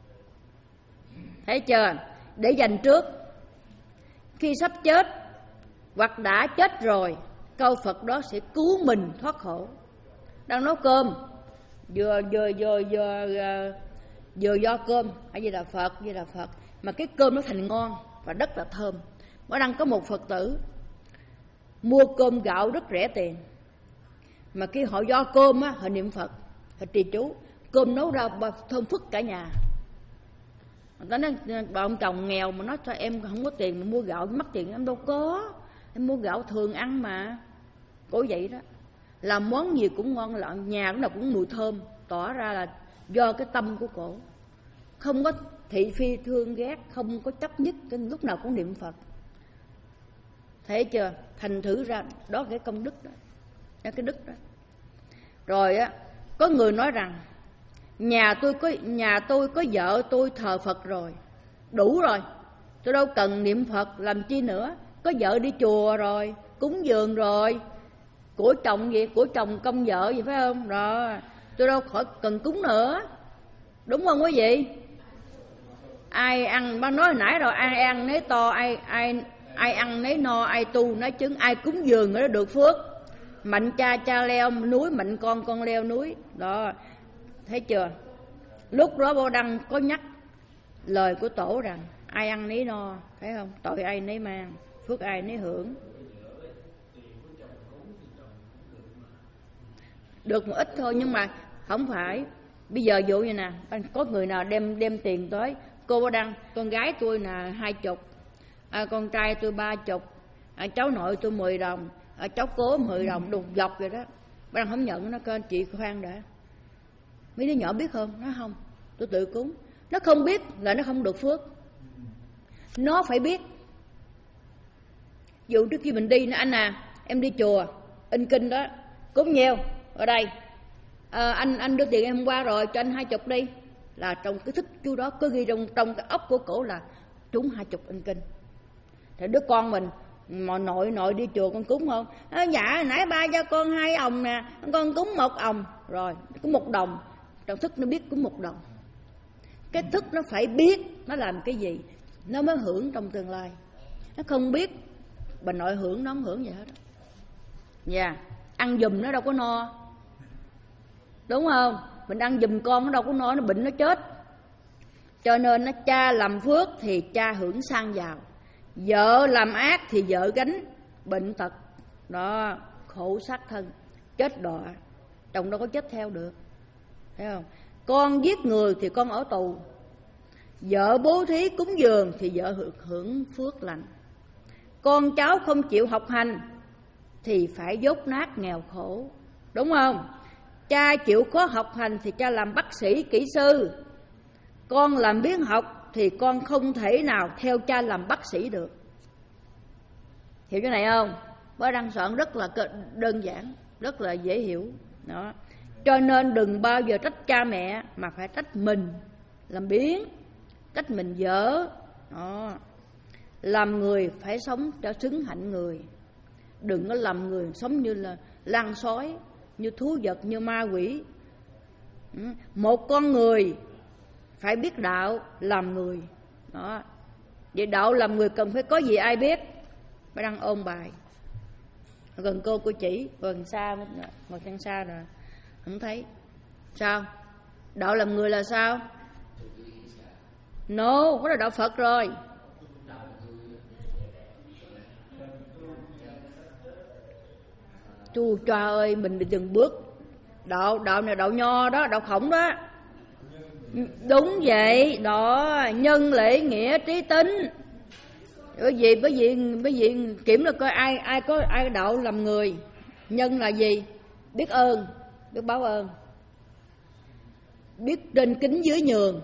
Thấy chưa? Để dành trước. Khi sắp chết hoặc đã chết rồi, câu Phật đó sẽ cứu mình thoát khổ. Đang nấu cơm, vừa vừa vừa vừa vừa do cơm, hay gì là Phật, gì là Phật, mà cái cơm nó thành ngon và rất là thơm. Mới đang có một Phật tử mua cơm gạo rất rẻ tiền, mà khi họ do cơm á, họ niệm Phật, họ trì chú, cơm nấu ra thơm phức cả nhà. Người ta nói bà ông chồng nghèo mà nói cho em không có tiền mà mua gạo mắc tiền. Em đâu có, em mua gạo thường ăn mà. Cố vậy đó, làm món gì cũng ngon lạ, nhà lúc nào cũng mùi thơm, tỏ ra là do cái tâm của cổ, không có thị phi thương ghét, không có chấp nhất, lúc nào cũng niệm Phật. Thấy chưa? Thành thử ra đó cái công đức đó, đó cái đức đó. Rồi á, có người nói rằng nhà tôi có nhà tôi có vợ tôi thờ Phật rồi, đủ rồi, tôi đâu cần niệm Phật làm chi nữa. Có vợ đi chùa rồi, cúng dường rồi, của chồng gì, của chồng công vợ gì phải không? Rồi tôi đâu khỏi cần cúng nữa, đúng không quý vị? Ai ăn, bác nói hồi nãy rồi, ai ăn nấy to, ai ai ai ăn nấy no, ai tu nói chứng, ai cúng dường nó được phước. Mạnh cha cha leo núi, mạnh con con leo núi. Đó, thấy chưa? Lúc đó Bồ Đăng có nhắc lời của Tổ rằng ai ăn nấy no, thấy không? Tội ai nấy mang, phước ai nấy hưởng. Được một ít thôi, nhưng mà không phải. Bây giờ dụ như nè, có người nào đem đem tiền tới, cô Bồ Đăng, con gái tôi là hai chục, à, con trai tôi ba chục, à, cháu nội tôi mười đồng, à, cháu cố mười đồng, đục dọc vậy đó. Bồ Đăng không nhận, nó kêu chị khoan đã. Mấy đứa nhỏ biết không? Nó không, tôi tự cúng. Nó không biết là nó không được phước. Nó phải biết. Dụ trước khi mình đi, nó anh à, em đi chùa, in kinh đó, cúng nhiều ở đây. À, anh anh đưa tiền em hôm qua rồi, cho anh hai chục đi. Là trong cái thức chú đó có ghi trong trong cái óc của cổ là trúng hai chục in kinh. Thì đứa con mình mà nội nội đi chùa con cúng không? À, dạ nãy ba cho con hai ồng nè, con cúng một ồng rồi, có một đồng. Trong thức nó biết cúng một đồng. Cái thức nó phải biết nó làm cái gì nó mới hưởng trong tương lai. Nó không biết, bà nội hưởng nó không hưởng gì hết. Dạ, yeah. Ăn giùm nó đâu có no, đúng không? Mình ăn giùm con nó đâu có no, nó bệnh nó chết. Cho nên nó cha làm phước thì cha hưởng sang giàu, vợ làm ác thì vợ gánh bệnh tật đó, khổ sát thân, chết đọa. Chồng đâu có chết theo được, thấy không? Con giết người thì con ở tù, vợ bố thí cúng dường thì vợ hưởng phước lành. Con cháu không chịu học hành thì phải dốt nát nghèo khổ, đúng không? Cha chịu có học hành thì cha làm bác sĩ, kỹ sư. Con làm biếng học thì con không thể nào theo cha làm bác sĩ được. Hiểu cái này không? Bác đăng soạn rất là đơn giản, rất là dễ hiểu đó. Cho nên đừng bao giờ trách cha mẹ mà phải trách mình làm biếng, trách mình dở đó. Làm người phải sống cho xứng hạnh người. Đừng có làm người sống như là lang sói, như thú vật, như ma quỷ. Một con người phải biết đạo làm người đó. Vậy đạo làm người cần phải có gì ai biết? Mới đang ôn bài. Gần cô cô chỉ, gần xa, ngồi sang xa rồi không thấy. Sao? Đạo làm người là sao? No, đó là đạo Phật rồi. Chu choa ơi, mình đừng bước đạo đạo này đạo Nho đó, đạo Khổng đó. Đúng vậy đó, nhân lễ nghĩa trí tính. Bởi vì bởi vì bởi vì kiểm là coi ai ai có ai đạo làm người. Nhân là gì? Biết ơn, biết báo ơn, biết trên kính dưới nhường.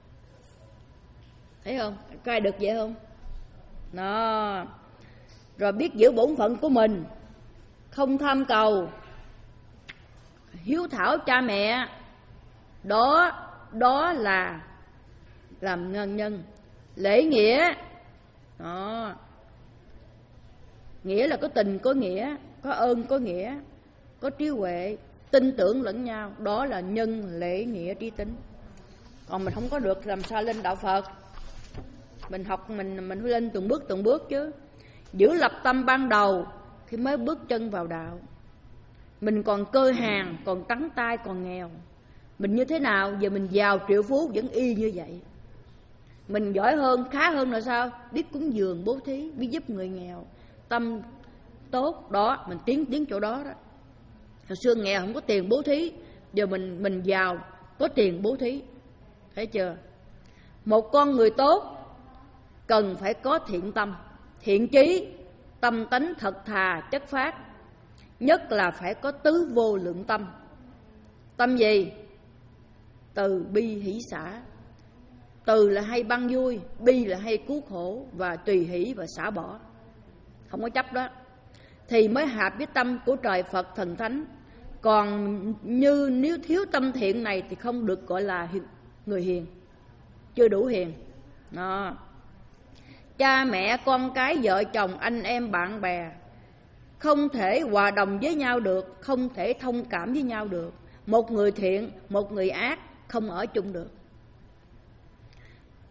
Thấy không? Có ai được vậy không? Đó. Rồi biết giữ bổn phận của mình, không tham cầu, hiếu thảo cha mẹ. Đó, đó là làm nhân nhân. Lễ nghĩa. Đó. Nghĩa là có tình có nghĩa, có ơn có nghĩa, có trí huệ, tin tưởng lẫn nhau. Đó là nhân lễ nghĩa trí tính. Còn mình không có được làm sao lên đạo Phật. Mình học mình mình phải lên từng bước từng bước chứ. Giữ lập tâm ban đầu khi mới bước chân vào đạo. Mình còn cơ hàng, còn trắng tay, còn nghèo. Mình như thế nào? Giờ mình giàu triệu phú vẫn y như vậy. Mình giỏi hơn, khá hơn là sao? Biết cúng dường, bố thí, biết giúp người nghèo, tâm tốt đó, mình tiến tiến chỗ đó đó. Hồi xưa nghèo không có tiền bố thí, giờ mình mình giàu có tiền bố thí. Thấy chưa? Một con người tốt cần phải có thiện tâm, thiện chí, tâm tánh thật thà, chất phác. Nhất là phải có tứ vô lượng tâm. Tâm gì? Từ bi hỷ xả. Từ là hay băng vui, bi là hay cứu khổ, và tùy hỷ và xả bỏ. Không có chấp đó. Thì mới hợp với tâm của trời Phật thần thánh. Còn như nếu thiếu tâm thiện này thì không được gọi là người hiền, chưa đủ hiền đó. Cha mẹ, con cái, vợ chồng, anh em, bạn bè không thể hòa đồng với nhau được, không thể thông cảm với nhau được. Một người thiện, một người ác không ở chung được.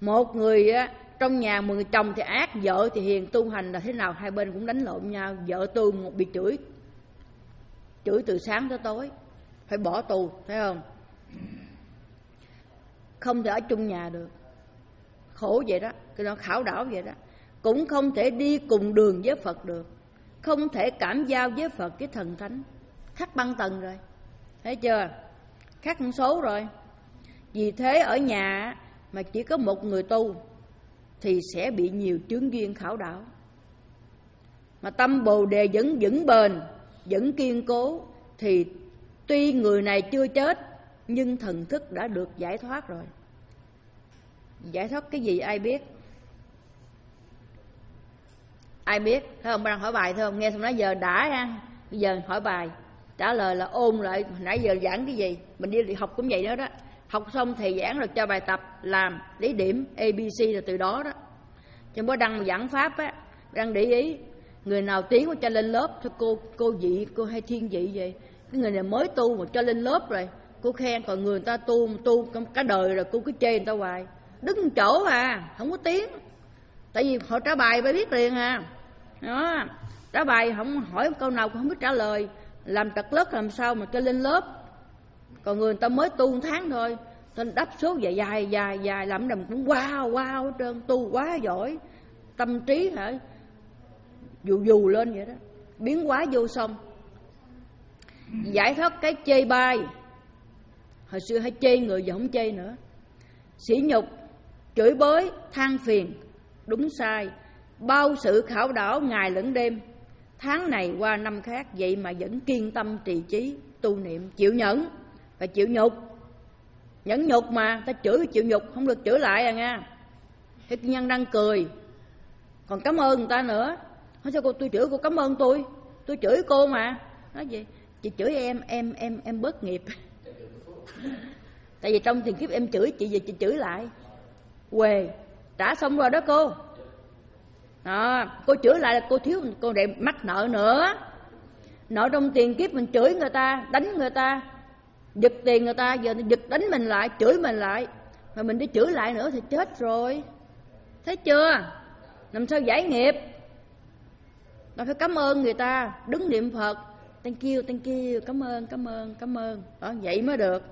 Một người á, trong nhà mười người chồng thì ác, vợ thì hiền, tu hành là thế nào hai bên cũng đánh lộn nhau. Vợ tôi một bị chửi, chửi từ sáng tới tối, phải bỏ tù, thấy không? Không thể ở chung nhà được, khổ vậy đó, cái đó khảo đảo vậy đó. Cũng không thể đi cùng đường với Phật được, không thể cảm giao với Phật cái thần thánh, khác băng tầng rồi, thấy chưa? Khác một số rồi. Vì thế ở nhà mà chỉ có một người tu thì sẽ bị nhiều chướng duyên khảo đảo. Mà tâm Bồ Đề vẫn vững bền, vẫn kiên cố, thì tuy người này chưa chết nhưng thần thức đã được giải thoát rồi. Giải thoát cái gì ai biết? Ai biết? Thấy không? Bạn hỏi bài thôi không? Nghe xong nói giờ đã ha. Bây giờ hỏi bài, trả lời là ôn lại nãy giờ giảng cái gì. Mình đi học cũng vậy đó đó. Học xong thầy giảng rồi cho bài tập làm, lấy điểm A B C là từ đó đó. Chứ bữa đăng giảng pháp á, đăng để ý người nào tiến qua cho lên lớp, thôi cô cô dị, cô hay thiên vị vậy. Cái người này mới tu mà cho lên lớp rồi, cô khen, còn người ta tu tu cả đời rồi cô cứ chê người ta hoài. Đứng chỗ à, không có tiếng. Tại vì họ trả bài phải biết liền à. Đó, trả bài không hỏi câu nào cũng không biết trả lời, làm trật lớp làm sao mà cho lên lớp. Còn người ta mới tu một tháng thôi, tên đắp số dài dài dài dài làm đầm cũng wow wow hết trơn, tu quá giỏi, tâm trí hả dù dù lên vậy đó, biến hóa vô song. Giải thoát cái chê bai, hồi xưa hay chê người giờ không chê nữa, sỉ nhục, chửi bới, than phiền, đúng sai, bao sự khảo đảo ngày lẫn đêm, tháng này qua năm khác, vậy mà vẫn kiên tâm trì chí tu niệm, chịu nhẫn và chịu nhục. Nhẫn nhục mà, ta chửi chịu nhục, không được chửi lại à nha. Thế nhân đang cười, còn cảm ơn người ta nữa. Nói sao cô tôi chửi cô cảm ơn tôi, tôi chửi cô mà. Nói gì? Chị chửi em, em em em bớt nghiệp. Tại vì trong tiền kiếp em chửi chị, giờ chị chửi lại. Quề, trả xong rồi đó cô. Đó, cô chửi lại là cô thiếu, cô để mắc nợ nữa. Nợ trong tiền kiếp mình chửi người ta, đánh người ta, giật tiền người ta, giờ giật đánh mình lại, chửi mình lại, mà mình đi chửi lại nữa thì chết rồi. Thấy chưa? Làm sao giải nghiệp?เราphải cảm ơn người ta, đứng niệm Phật, thank you, thank you, cảm ơn, cảm ơn, cảm ơn. Đó, vậy mới được.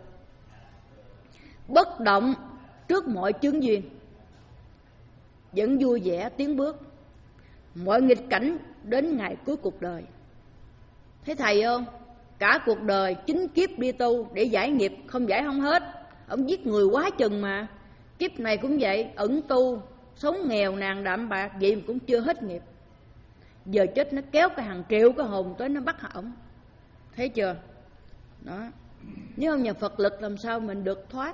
Bất động trước mọi chướng duyên, vẫn vui vẻ tiến bước, mọi nghịch cảnh đến ngày cuối cuộc đời. Thấy thầy không? Cả cuộc đời chính kiếp đi tu để giải nghiệp, không giải không hết. Ông giết người quá chừng mà. Kiếp này cũng vậy, ẩn tu, sống nghèo nàn đạm bạc, vậy mà cũng chưa hết nghiệp. Giờ chết nó kéo cái hàng triệu cái hồn tới nó bắt ổng. Thấy chưa? Đó. Nếu không nhờ Phật lực làm sao mình được thoát.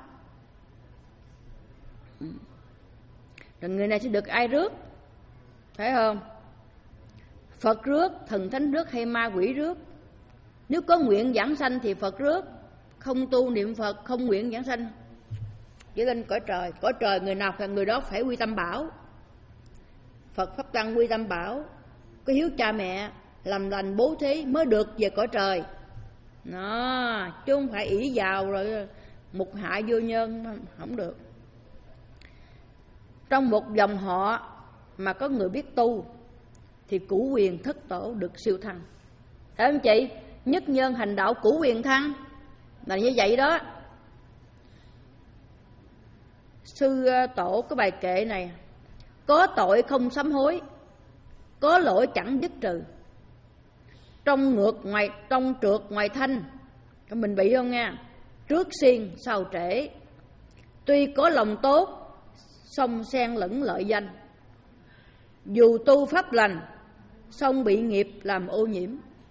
Rồi người này sẽ được ai rước? Thấy không? Phật rước, thần thánh rước hay ma quỷ rước? Nếu có nguyện giảng sanh thì Phật rước, không tu niệm Phật, không nguyện giảng sanh, chỉ lên cõi trời. Cõi trời người nào thì người đó phải quy tâm bảo. Phật pháp tăng quy tâm bảo, có hiếu cha mẹ, làm lành bố thí mới được về cõi trời. Đó, chứ không phải ỷ vào rồi mục hại vô nhân, không được. Trong một dòng họ mà có người biết tu thì cửu quyền thất tổ được siêu thăng. Thấy không chị? Nhất nhân hành đạo cửu quyền thăng là như vậy đó. Sư tổ có bài kệ này: có tội không sám hối, có lỗi chẳng dứt trừ, trong ngược ngoài trong trượt ngoài thanh. Mình bị không nha? Trước xiên sau trễ, tuy có lòng tốt song xen lẫn lợi danh, dù tu pháp lành song bị nghiệp làm ô nhiễm.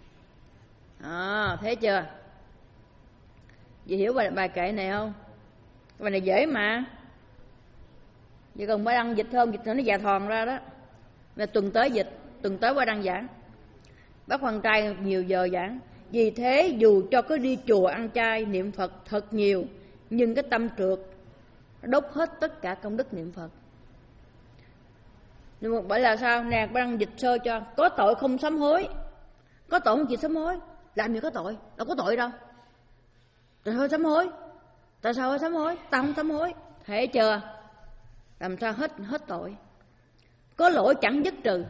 À, thấy chưa? Chị hiểu bài, bài kệ này không? Bài này dễ mà. Chỉ cần mới đăng dịch hơn, dịch nó già thòn ra đó. Là tuần tới dịch, tuần tới qua đăng giảng. Bác Hoàng Trai nhiều giờ giảng. Vì thế dù cho có đi chùa ăn chay niệm Phật thật nhiều, nhưng cái tâm trượt đốt hết tất cả công đức niệm Phật. Nhưng mà bởi là sao? Nè, bác đăng dịch sơ cho. Có tội không sám hối. Có tội không chịu sám hối. Làm gì có tội? Đâu có tội đâu. Tại sao sám hối? Tại sao phải sám hối? Ta không sám hối. Thấy chưa? làm sao hết hết tội. Có lỗi chẳng dứt trừ.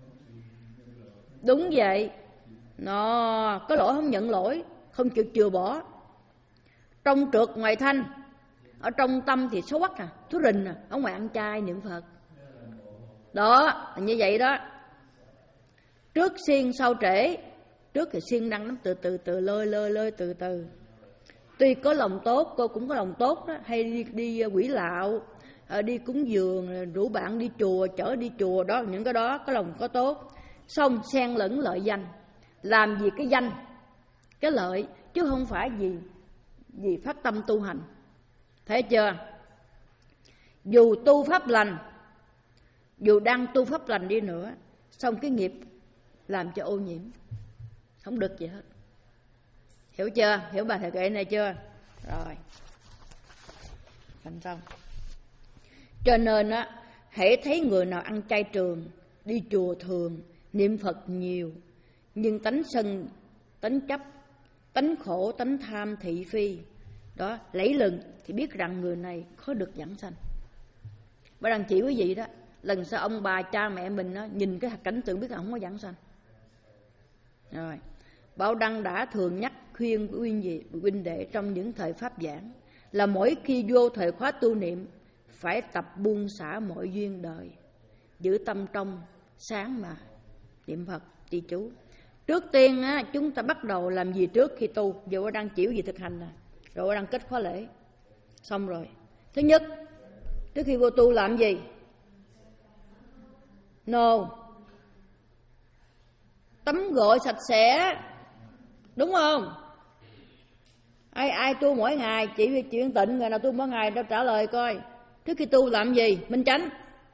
Đúng vậy. Nó có lỗi không nhận lỗi, không chịu chừa bỏ. Trong trượt ngoài thanh, ở trong tâm thì xấu quắc à, thú rình à, ở ngoài ăn chay niệm Phật. Đó, như vậy đó. Trước siêng sau trễ. Trước thì siêng năng lắm, từ từ từ lơi lơi lơi từ từ. Tuy có lòng tốt, cô cũng có lòng tốt đó, hay đi, đi quỷ lạo, đi cúng dường, rủ bạn đi chùa, chở đi chùa đó, những cái đó có lòng có tốt. Xong xen lẫn lợi danh, làm gì cái danh, cái lợi, chứ không phải gì vì phát tâm tu hành. Thấy chưa? Dù tu pháp lành, dù đang tu pháp lành đi nữa, xong cái nghiệp làm cho ô nhiễm, không được gì hết. Hiểu chưa? Hiểu bài thầy kệ này chưa? Rồi, thành xong. Cho nên á, hễ thấy người nào ăn chay trường, đi chùa thường, niệm Phật nhiều, nhưng tánh sân, tánh chấp, tánh khổ, tánh tham, thị phi, đó, lấy lừng, thì biết rằng người này khó được giảng sanh. Và đằng chỉ quý vị đó, lần sau ông bà cha mẹ mình đó, nhìn cái cảnh tượng biết là không có giảng sanh. Rồi, Bảo Đăng đã thường nhắc khuyên của huynh đệ trong những thời pháp giảng là mỗi khi vô thời khóa tu niệm phải tập buông xả mọi duyên đời, giữ tâm trong sáng mà niệm Phật trì chú. Trước tiên á, chúng ta bắt đầu làm gì trước khi tu? Giờ Bảo Đăng chịu gì thực hành nè, rồi Bảo Đăng kết khóa lễ. Xong rồi, thứ nhất, trước khi vô tu làm gì? No, tắm gội sạch sẽ, đúng không? Ai ai tu mỗi ngày, chỉ chuyện tịnh, người nào tu mỗi ngày đâu trả lời coi. Trước khi tu làm gì? Minh Chánh.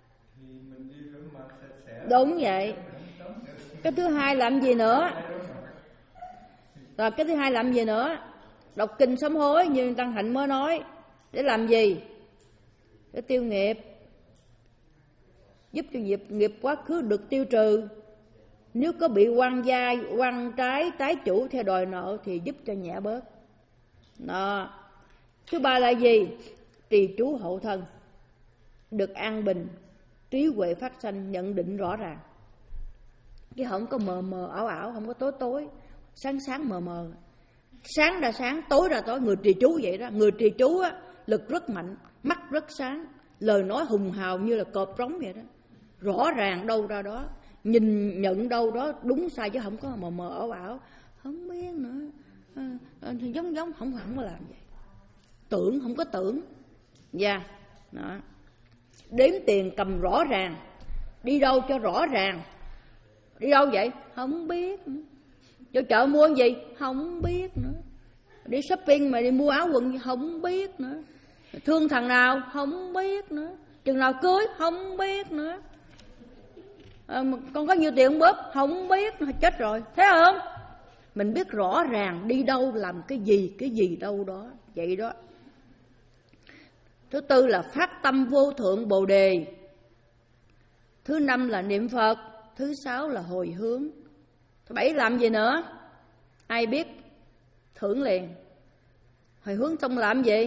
Đúng vậy. Cái thứ hai làm gì nữa? Rồi cái thứ hai làm gì nữa? Đọc kinh sám hối như Tăng Hạnh mới nói. Để làm gì? Để tiêu nghiệp, giúp cho nghiệp nghiệp quá khứ được tiêu trừ. Nếu có bị oan gia, oan trái, trái chủ theo đòi nợ thì giúp cho nhẹ bớt. Đó. Thứ ba là gì? Trì chú hộ thân, được an bình, trí huệ phát sanh, nhận định rõ ràng. Chứ không có mờ mờ ảo ảo, không có tối tối, sáng sáng mờ mờ. Sáng ra sáng, tối ra tối. Người trì chú vậy đó. Người trì chú á, lực rất mạnh, mắt rất sáng, lời nói hùng hào như là cọp trống vậy đó. Rõ ràng đâu ra đó, nhìn nhận đâu đó đúng sai, chứ không có mờ mờ ảo ảo, không biết nữa, à, à, giống giống không không có làm vậy. Tưởng không có tưởng. Dạ yeah. Đó. Đếm tiền cầm rõ ràng, đi đâu cho rõ ràng. Đi đâu vậy? Không biết nữa. Cho chợ mua gì? Không biết nữa. Đi shopping mà đi mua áo quần gì? Không biết nữa. Thương thằng nào? Không biết nữa. Chừng nào cưới? Không biết nữa. À, con có nhiều tiền bóp? Không biết nữa. Chết rồi. Thấy không? Mình biết rõ ràng đi đâu làm cái gì, cái gì đâu đó. Vậy đó. Thứ tư là phát tâm vô thượng bồ đề. Thứ năm là niệm Phật. Thứ sáu là hồi hướng. Thứ bảy làm gì nữa? Ai biết? Thưởng liền. Hồi hướng xong làm gì?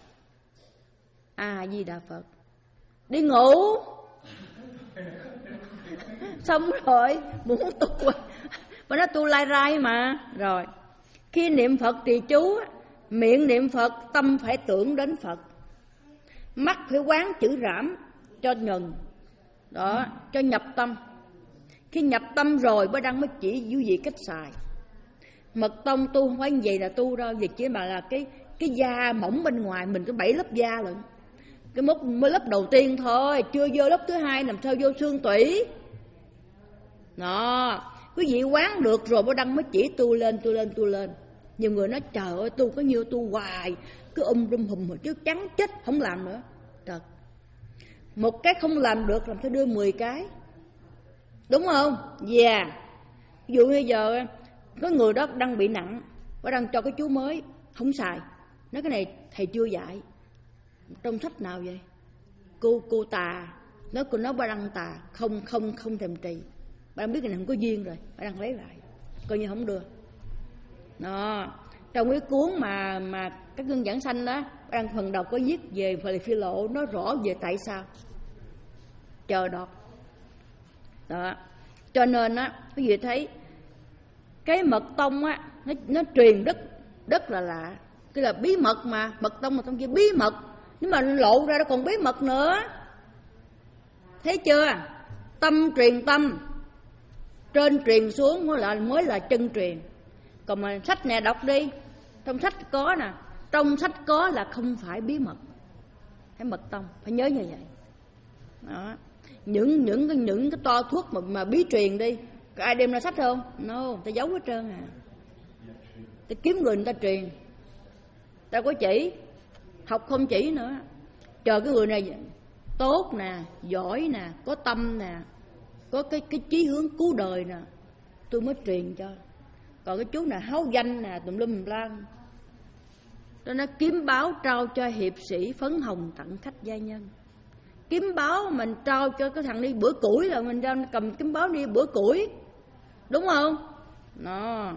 A Di Đà Phật. Đi ngủ. Xong rồi muốn tu, mà nó tu lai rai mà. Rồi khi niệm Phật trì chú, miệng niệm Phật, tâm phải tưởng đến Phật, mắt phải quán chữ rảm cho ngừng. Đó, cho nhập tâm. Khi nhập tâm rồi mới đăng mới chỉ quý vị cách xài. Mật tông tu không phải như vậy là tu đâu, việc chỉ mà là cái cái da mỏng bên ngoài mình có bảy lớp da lận. Cái mốc mới lớp đầu tiên thôi, chưa vô lớp thứ hai làm sao vô xương tủy. Đó, quý vị quán được rồi mới đăng mới chỉ tu lên, tu lên, tu lên. Nhiều người nói trời ơi tu có nhiêu tu hoài, cứ um rum hùm hồi chứ chán chết không làm nữa. Trời, một cái không làm được làm sao đưa mười cái, đúng không? Dạ yeah. Ví dụ bây giờ có người đó đang bị nặng, có đang cho cái chú mới không xài, nói cái này thầy chưa dạy. Trong sách nào vậy? Cô cô tà, nói cô nói ba đăng tà, không không không thèm trì. Ba đang biết cái này không có duyên rồi, ba đang lấy lại, coi như không đưa. Đó, trong cái cuốn mà mà cái gương giảng sanh đó, đang phần đầu có viết về Phi Lộ, nói rõ về tại sao chờ đọt đó. Cho nên á, quý vị thấy cái mật tông á, nó, nó truyền rất rất là lạ. Cái là bí mật mà, mật tông mà tông kia bí mật, nhưng mà lộ ra nó còn bí mật nữa. Thấy chưa? Tâm truyền tâm, trên truyền xuống mới là mới là chân truyền. Còn mà sách này đọc đi, trong sách có nè, trong sách có là không phải bí mật, cái mật tông phải nhớ như vậy đó. Những những cái những cái to thuốc mà mà bí truyền đi, có ai đem ra sách không? No, người ta giấu hết trơn à. Ta kiếm người người ta truyền, ta có chỉ, học không chỉ nữa. Chờ cái người này tốt nè, giỏi nè, có tâm nè, có cái cái chí hướng cứu đời nè, tôi mới truyền cho. Còn cái chú nào háo danh nè, tùm lum lan, tôi nói kiếm báo trao cho hiệp sĩ, phấn hồng tặng khách gia nhân. Kiếm báo mình trao cho cái thằng đi bữa củi là mình ra cầm kiếm báo đi bữa củi, đúng không? Đó.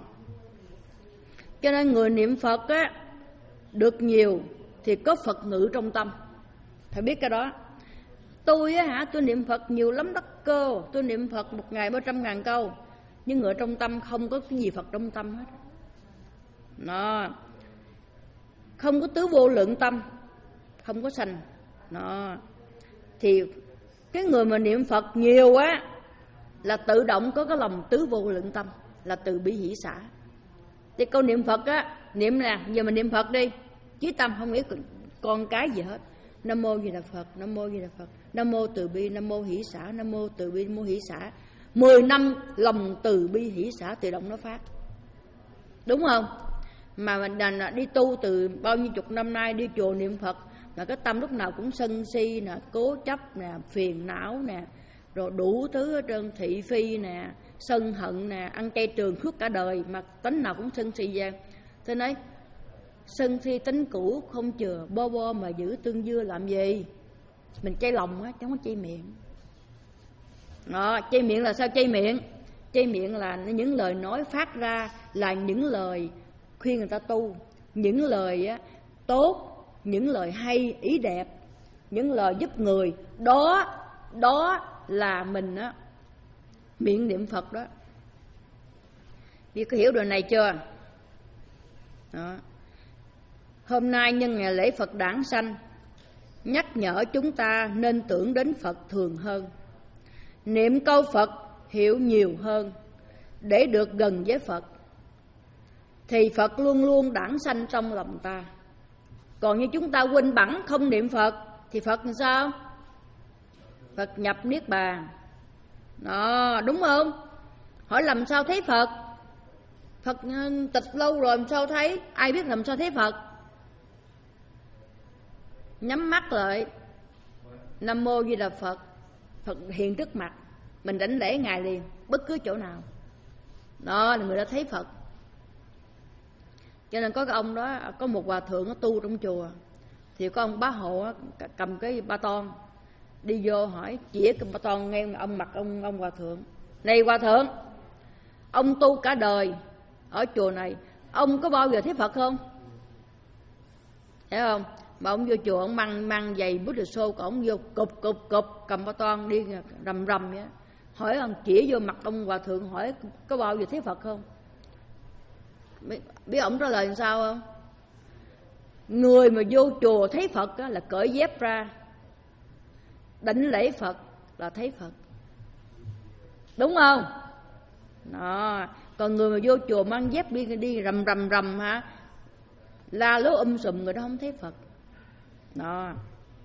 Cho nên người niệm Phật á, được nhiều thì có Phật ngự trong tâm, phải biết cái đó. Tôi á hả, tôi niệm Phật nhiều lắm đắc cơ, tôi niệm Phật một ngày ba trăm ngàn câu, nhưng người trong tâm không có cái gì Phật trong tâm hết. Đó. Không có tứ vô lượng tâm, không có sanh. Đó. Thì cái người mà niệm Phật nhiều á là tự động có cái lòng tứ vô lượng tâm, là từ bi hỷ xả. Thì câu niệm Phật á, niệm nè, giờ mình niệm Phật đi, chí tâm không nghĩ con cái gì hết. Nam mô Di Đà Phật, Nam mô Di Đà Phật, Nam mô từ bi, Nam mô hỷ xả, Nam mô từ bi, Nam mô hỷ xả. Mười năm lòng từ bi hỷ xả tự động nó phát, đúng không? Mà mình đi tu từ bao nhiêu chục năm nay, đi chùa niệm Phật là cái tâm lúc nào cũng sân si nè, cố chấp nè, phiền não nè, rồi đủ thứ hết trơn, thị phi nè, sân hận nè, ăn chay trường suốt cả đời mà tính nào cũng sân si ra. Thế nói sân si tính cũ không chừa, bo bo mà giữ tương dưa làm gì? Mình chay lòng á, chứ không có chay miệng. Đó, chay miệng là sao chay miệng? Chay miệng là những lời nói phát ra là những lời khuyên người ta tu, những lời á, tốt, những lời hay, ý đẹp, những lời giúp người. Đó, đó là mình á, miệng niệm Phật đó. Biết có hiểu điều này chưa? Đó. Hôm nay nhân ngày lễ Phật đản sanh, nhắc nhở chúng ta nên tưởng đến Phật thường hơn, niệm câu Phật hiểu nhiều hơn để được gần với Phật, thì Phật luôn luôn đản sanh trong lòng ta. Còn như chúng ta quên bẵng không niệm Phật thì Phật làm sao? Phật nhập niết bàn. Đó, đúng không? Hỏi làm sao thấy Phật? Phật tịch lâu rồi làm sao thấy? Ai biết làm sao thấy Phật? Nhắm mắt lại, Nam mô Di Đà Phật, Phật hiện trước mặt, mình đảnh lễ Ngài liền, bất cứ chỗ nào. Đó là người đã thấy Phật. Cho nên có cái ông đó, có một hòa thượng nó tu trong chùa, thì có ông bá hộ cầm cái ba ton đi vô hỏi, chỉ cầm ba ton nghe ông mặt ông ông hòa thượng: này hòa thượng, ông tu cả đời ở chùa này, ông có bao giờ thấy Phật không? Hiểu không? Mà ông vô chùa ông mang mang giày bút được xô, còn ông vô cục cục cục cầm ba ton đi rầm rầm vậy. Hỏi ông chỉ vô mặt ông hòa thượng hỏi có bao giờ thấy Phật không? Biết ông trả lời làm sao không? Người mà vô chùa thấy Phật á, là cởi dép ra đảnh lễ Phật là thấy Phật, đúng không? Đó. Còn người mà vô chùa mang dép đi đi rầm rầm rầm hả, la lố um sùm, người đó không thấy Phật. Đó.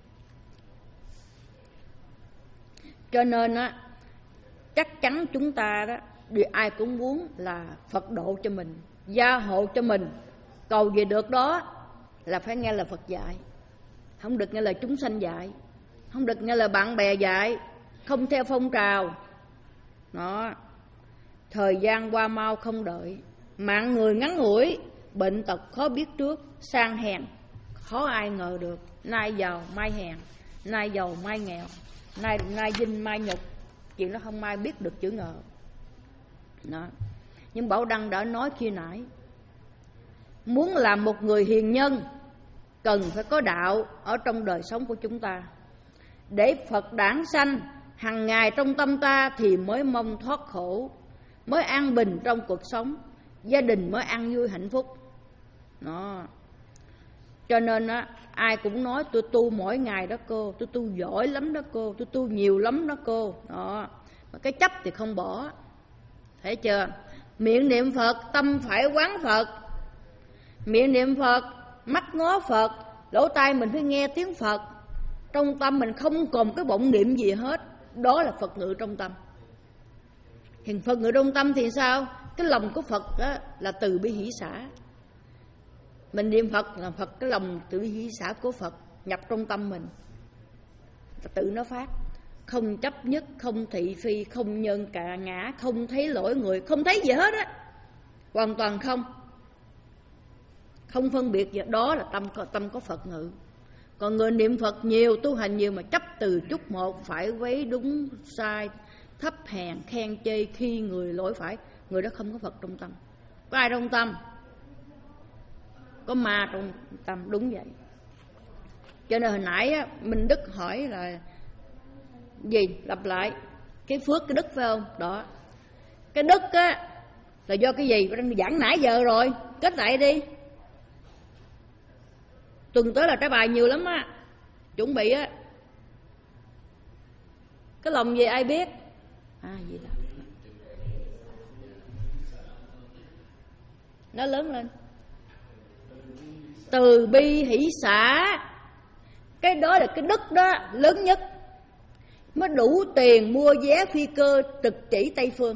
Cho nên á, chắc chắn chúng ta đó, điều ai cũng muốn là Phật độ cho mình, gia hộ cho mình, cầu về được đó là phải nghe lời Phật dạy, không được nghe lời chúng sanh dạy, không được nghe lời bạn bè dạy, không theo phong trào. Đó. Thời gian qua mau không đợi, mạng người ngắn ngủi, bệnh tật khó biết trước, sang hèn khó ai ngờ được, nay giàu mai hèn, nay giàu mai nghèo, nay nay vinh mai nhục, chuyện đó không ai biết được chữ ngờ. Đó. Nhưng Bảo Đăng đã nói khi nãy, muốn làm một người hiền nhân cần phải có đạo ở trong đời sống của chúng ta. Để Phật đản sanh hằng ngày trong tâm ta thì mới mong thoát khổ, mới an bình trong cuộc sống, gia đình mới an vui hạnh phúc. Đó. Cho nên á, ai cũng nói tôi tu mỗi ngày đó cô, tôi tu giỏi lắm đó cô, tôi tu nhiều lắm đó cô. Đó. Mà cái chấp thì không bỏ. Thấy chưa? Miệng niệm Phật, tâm phải quán Phật. Miệng niệm Phật, mắt ngó Phật, lỗ tai mình phải nghe tiếng Phật. Trong tâm mình không còn cái vọng niệm gì hết. Đó là Phật ngự trong tâm. Hiện Phật ngự trong tâm thì sao? Cái lòng của Phật á, là từ bi hỷ xả. Mình niệm Phật là Phật, cái lòng từ bi hỷ xả của Phật nhập trong tâm mình, tự nó phát. Không chấp nhất, không thị phi, không nhân cả ngã, không thấy lỗi người, không thấy gì hết á. Hoàn toàn không. Không phân biệt gì. Đó là tâm, tâm có Phật ngự. Còn người niệm Phật nhiều, tu hành nhiều mà chấp từ chút một, phải quấy đúng sai, thấp hèn, khen chê, khi người lỗi phải, người đó không có Phật trong tâm. Có ai trong tâm? Có ma trong tâm, đúng vậy. Cho nên hồi nãy á, Minh Đức hỏi là gì? Lặp lại. Cái phước, cái đức phải không? Đó. Cái đức á là do cái gì? Đang giảng nãy giờ rồi. Kết lại đi. Tuần tới là trái bài nhiều lắm á. Chuẩn bị á. Cái lòng gì ai biết? À gì đó. Nó lớn lên. Từ bi hỷ xả. Cái đó là cái đức đó lớn nhất, mới đủ tiền mua vé phi cơ trực chỉ Tây Phương.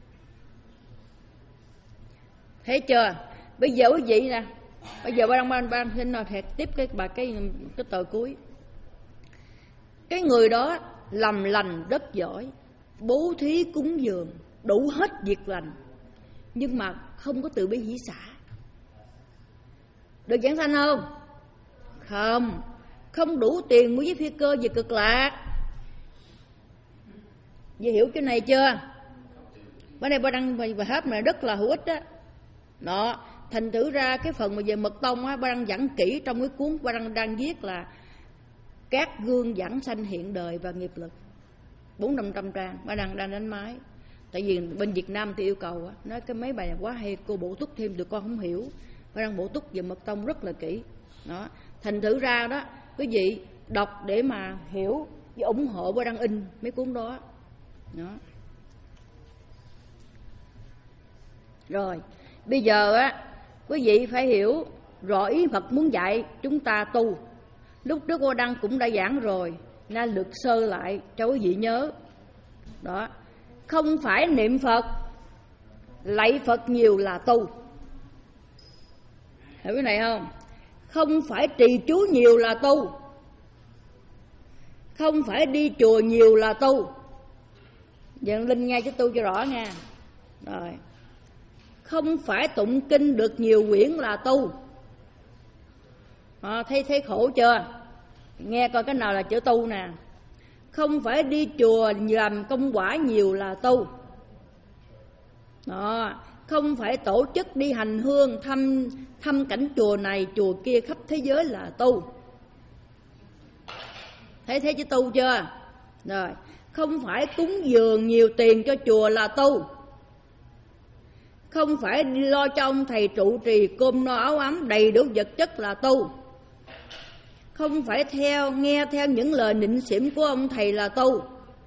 Thấy chưa? Bây giờ quý vị nè, bây giờ ban ban ban xin nào thiệt tiếp cái bài cái cái tờ cuối. Cái người đó làm lành rất giỏi, bố thí cúng dường, đủ hết việc lành, nhưng mà không có từ bi hỷ xả. Được giảng sanh không? Không. Không đủ tiền mua vé phi cơ về Cực Lạc. Vì hiểu cái này chưa? Bữa nay ba đăng và hết này rất là hữu ích đó. Đó, thành thử ra cái phần mà về mật tông á, ba đăng giảng kỹ trong cái cuốn ba đăng đang viết là các gương giảng sanh hiện đời và nghiệp lực, bốn năm trăm trang. Ba đăng đang đánh máy. Tại vì bên Việt Nam thì yêu cầu á, nói cái mấy bài này quá hay, cô bổ túc thêm tụi con không hiểu. Ba đăng bổ túc về mật tông rất là kỹ. Đó, thành thử ra đó quý vị đọc để mà hiểu và ủng hộ ba đăng in mấy cuốn đó. Đó. Rồi, bây giờ á quý vị phải hiểu rõ ý Phật muốn dạy chúng ta tu. Lúc trước cô Đăng cũng đã giảng rồi, nên lược sơ lại cho quý vị nhớ. Đó, không phải niệm Phật, lạy Phật nhiều là tu. Hiểu cái này không? Không phải trì chú nhiều là tu, không phải đi chùa nhiều là tu. Giờ Linh nghe cho tu cho rõ nha. Rồi, không phải tụng kinh được nhiều quyển là tu. À, thấy thấy khổ chưa? Nghe coi cái nào là chữ tu nè. Không phải đi chùa làm công quả nhiều là tu. Đó, không phải tổ chức đi hành hương thăm thăm cảnh chùa này chùa kia khắp thế giới là tu. Thấy thấy chữ tu chưa? Rồi, không phải cúng dường nhiều tiền cho chùa là tu. Không phải lo cho ông thầy trụ trì cơm no áo ấm đầy đủ vật chất là tu. Không phải theo nghe theo những lời nịnh xỉm của ông thầy là tu.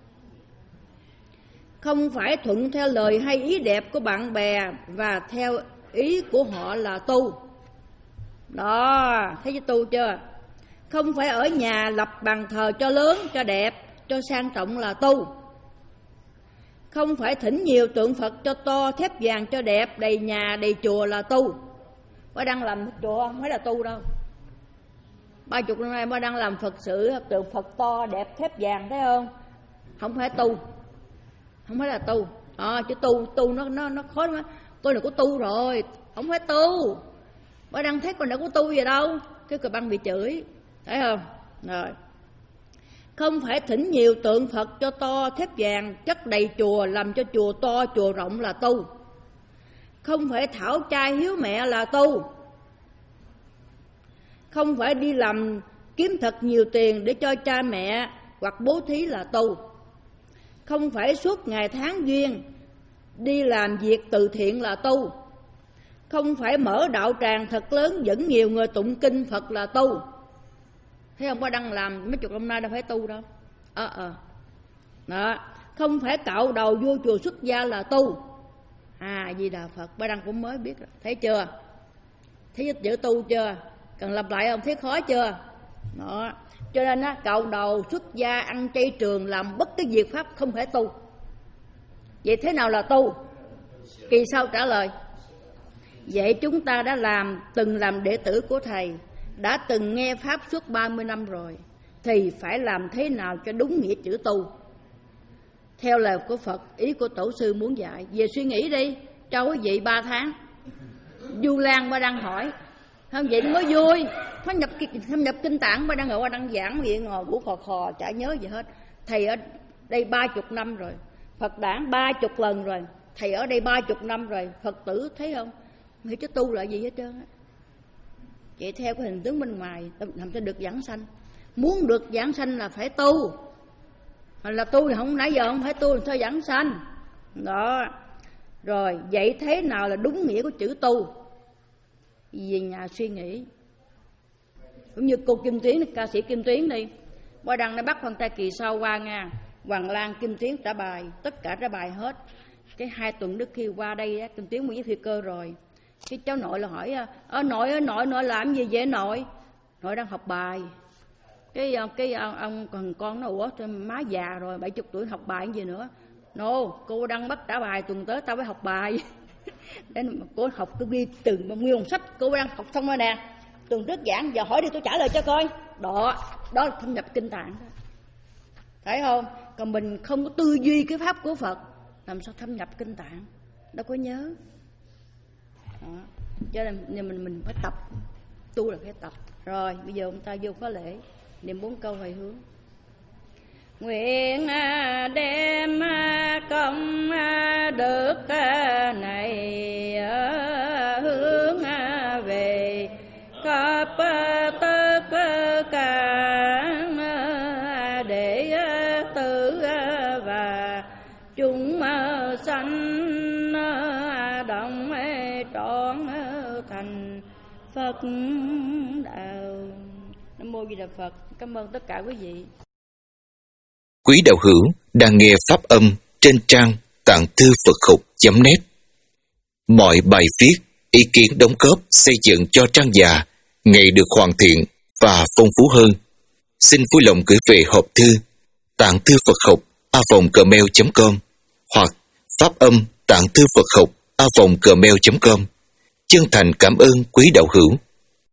Không phải thuận theo lời hay ý đẹp của bạn bè và theo ý của họ là tu. Đó, thấy chứ tu chưa? Không phải ở nhà lập bàn thờ cho lớn, cho đẹp, cho sang trọng là tu. Không phải thỉnh nhiều tượng Phật cho to, thép vàng cho đẹp, đầy nhà, đầy chùa là tu. Ba đang làm chùa không phải là tu đâu. Ba chục năm nay ba đang làm Phật sự, tượng Phật to, đẹp, thép vàng, thấy không? Không phải tu, không phải là tu. À, chứ tu tu nó nó nó khó lắm. Con này có tu rồi, không phải tu. Ba đang thấy con này có tu gì đâu, cái cờ băng bị chửi, thấy không? Rồi. Không phải thỉnh nhiều tượng Phật cho to, thép vàng, chất đầy chùa, làm cho chùa to, chùa rộng là tu. Không phải thảo trai hiếu mẹ là tu. Không phải đi làm kiếm thật nhiều tiền để cho cha mẹ hoặc bố thí là tu. Không phải suốt ngày tháng duyên đi làm việc từ thiện là tu. Không phải mở đạo tràng thật lớn dẫn nhiều người tụng kinh Phật là tu. Thấy không, có đăng làm mấy chục năm nay đâu phải tu đâu. Ờ ờ đó. Không phải cạo đầu vô chùa xuất gia là tu. À Di Đà Phật, ba đăng cũng mới biết rồi. Thấy chưa? Thấy chữ tu chưa? Cần lặp lại không? Thấy khó chưa? Đó. Cho nên á, cạo đầu xuất gia ăn chay trường làm bất cứ việc pháp không phải tu. Vậy thế nào là tu? Kỳ sau trả lời. Vậy chúng ta đã làm từng làm đệ tử của thầy, đã từng nghe pháp suốt ba mươi năm rồi, thì phải làm thế nào cho đúng nghĩa chữ tu theo lời của Phật, ý của tổ sư muốn dạy. Về suy nghĩ đi, cho quý vị ba tháng. Du Lan ba đang hỏi không vậy mới vui. Thâm nhập, thâm nhập kinh tạng ba đang ngồi qua đang giảng viện ngồi ngủ khò khò chả nhớ gì hết. Thầy ở đây ba chục năm rồi, Phật đản ba chục lần rồi, thầy ở đây ba chục năm rồi, Phật tử thấy không? Nghĩ chứ tu là gì hết trơn á. Vậy theo cái hình tướng bên ngoài làm sao được giảng sanh? Muốn được giảng sanh là phải tu. Hoặc là tu thì không, nãy giờ không phải tu thì sao giảng sanh? Đó. Rồi vậy thế nào là đúng nghĩa của chữ tu? Về nhà suy nghĩ. Cũng như cô Kim Tuyến, ca sĩ Kim Tuyến đi, qua đăng nó bắt Hoàng Trai Kỳ sau qua nha, Hoàng Lan, Kim Tuyến trả bài, tất cả trả bài hết. Cái hai tuần trước khi qua đây á, Kim Tuyến mới với phi cơ rồi. Cái cháu nội là hỏi, ơ nội ơi nội nội làm gì vậy nội? Nội đang học bài. Cái cái ông còn con nó, ủa má già rồi bảy chục tuổi học bài gì nữa? Nô, no, cô đang bắt trả bài, tuần tới tao phải học bài. Đến cô học cái ghi từ nguyên một sách, cô đang học xong rồi nè. Tuần trước giảng, giờ hỏi đi tôi trả lời cho coi. Đó, đó là thâm nhập kinh tạng đó. Thấy không? Còn mình không có tư duy cái pháp của Phật, làm sao thâm nhập kinh tạng? Đâu có nhớ. Đó. Cho nên mình mình phải tập, tu là phải tập. Rồi bây giờ chúng ta vô khóa lễ, niệm bốn câu hồi hướng. Nguyện đem công đức này hướng về khắp tất cả đệ tử và chúng sanh đồng trọn thành Phật đạo. Nam mô Di Đà Phật. Cảm ơn tất cả quý vị. Quý đạo hữu đang nghe pháp âm trên trang tạng thư Phật học chấm net. Mọi bài viết, ý kiến đóng góp xây dựng cho trang già ngày được hoàn thiện và phong phú hơn. Xin vui lòng gửi về hộp thư tạng thư Phật học a vòng gmail chấm com hoặc pháp âm tạng thư Phật học a vòng gmail chấm com. Chân thành cảm ơn quý đạo hữu.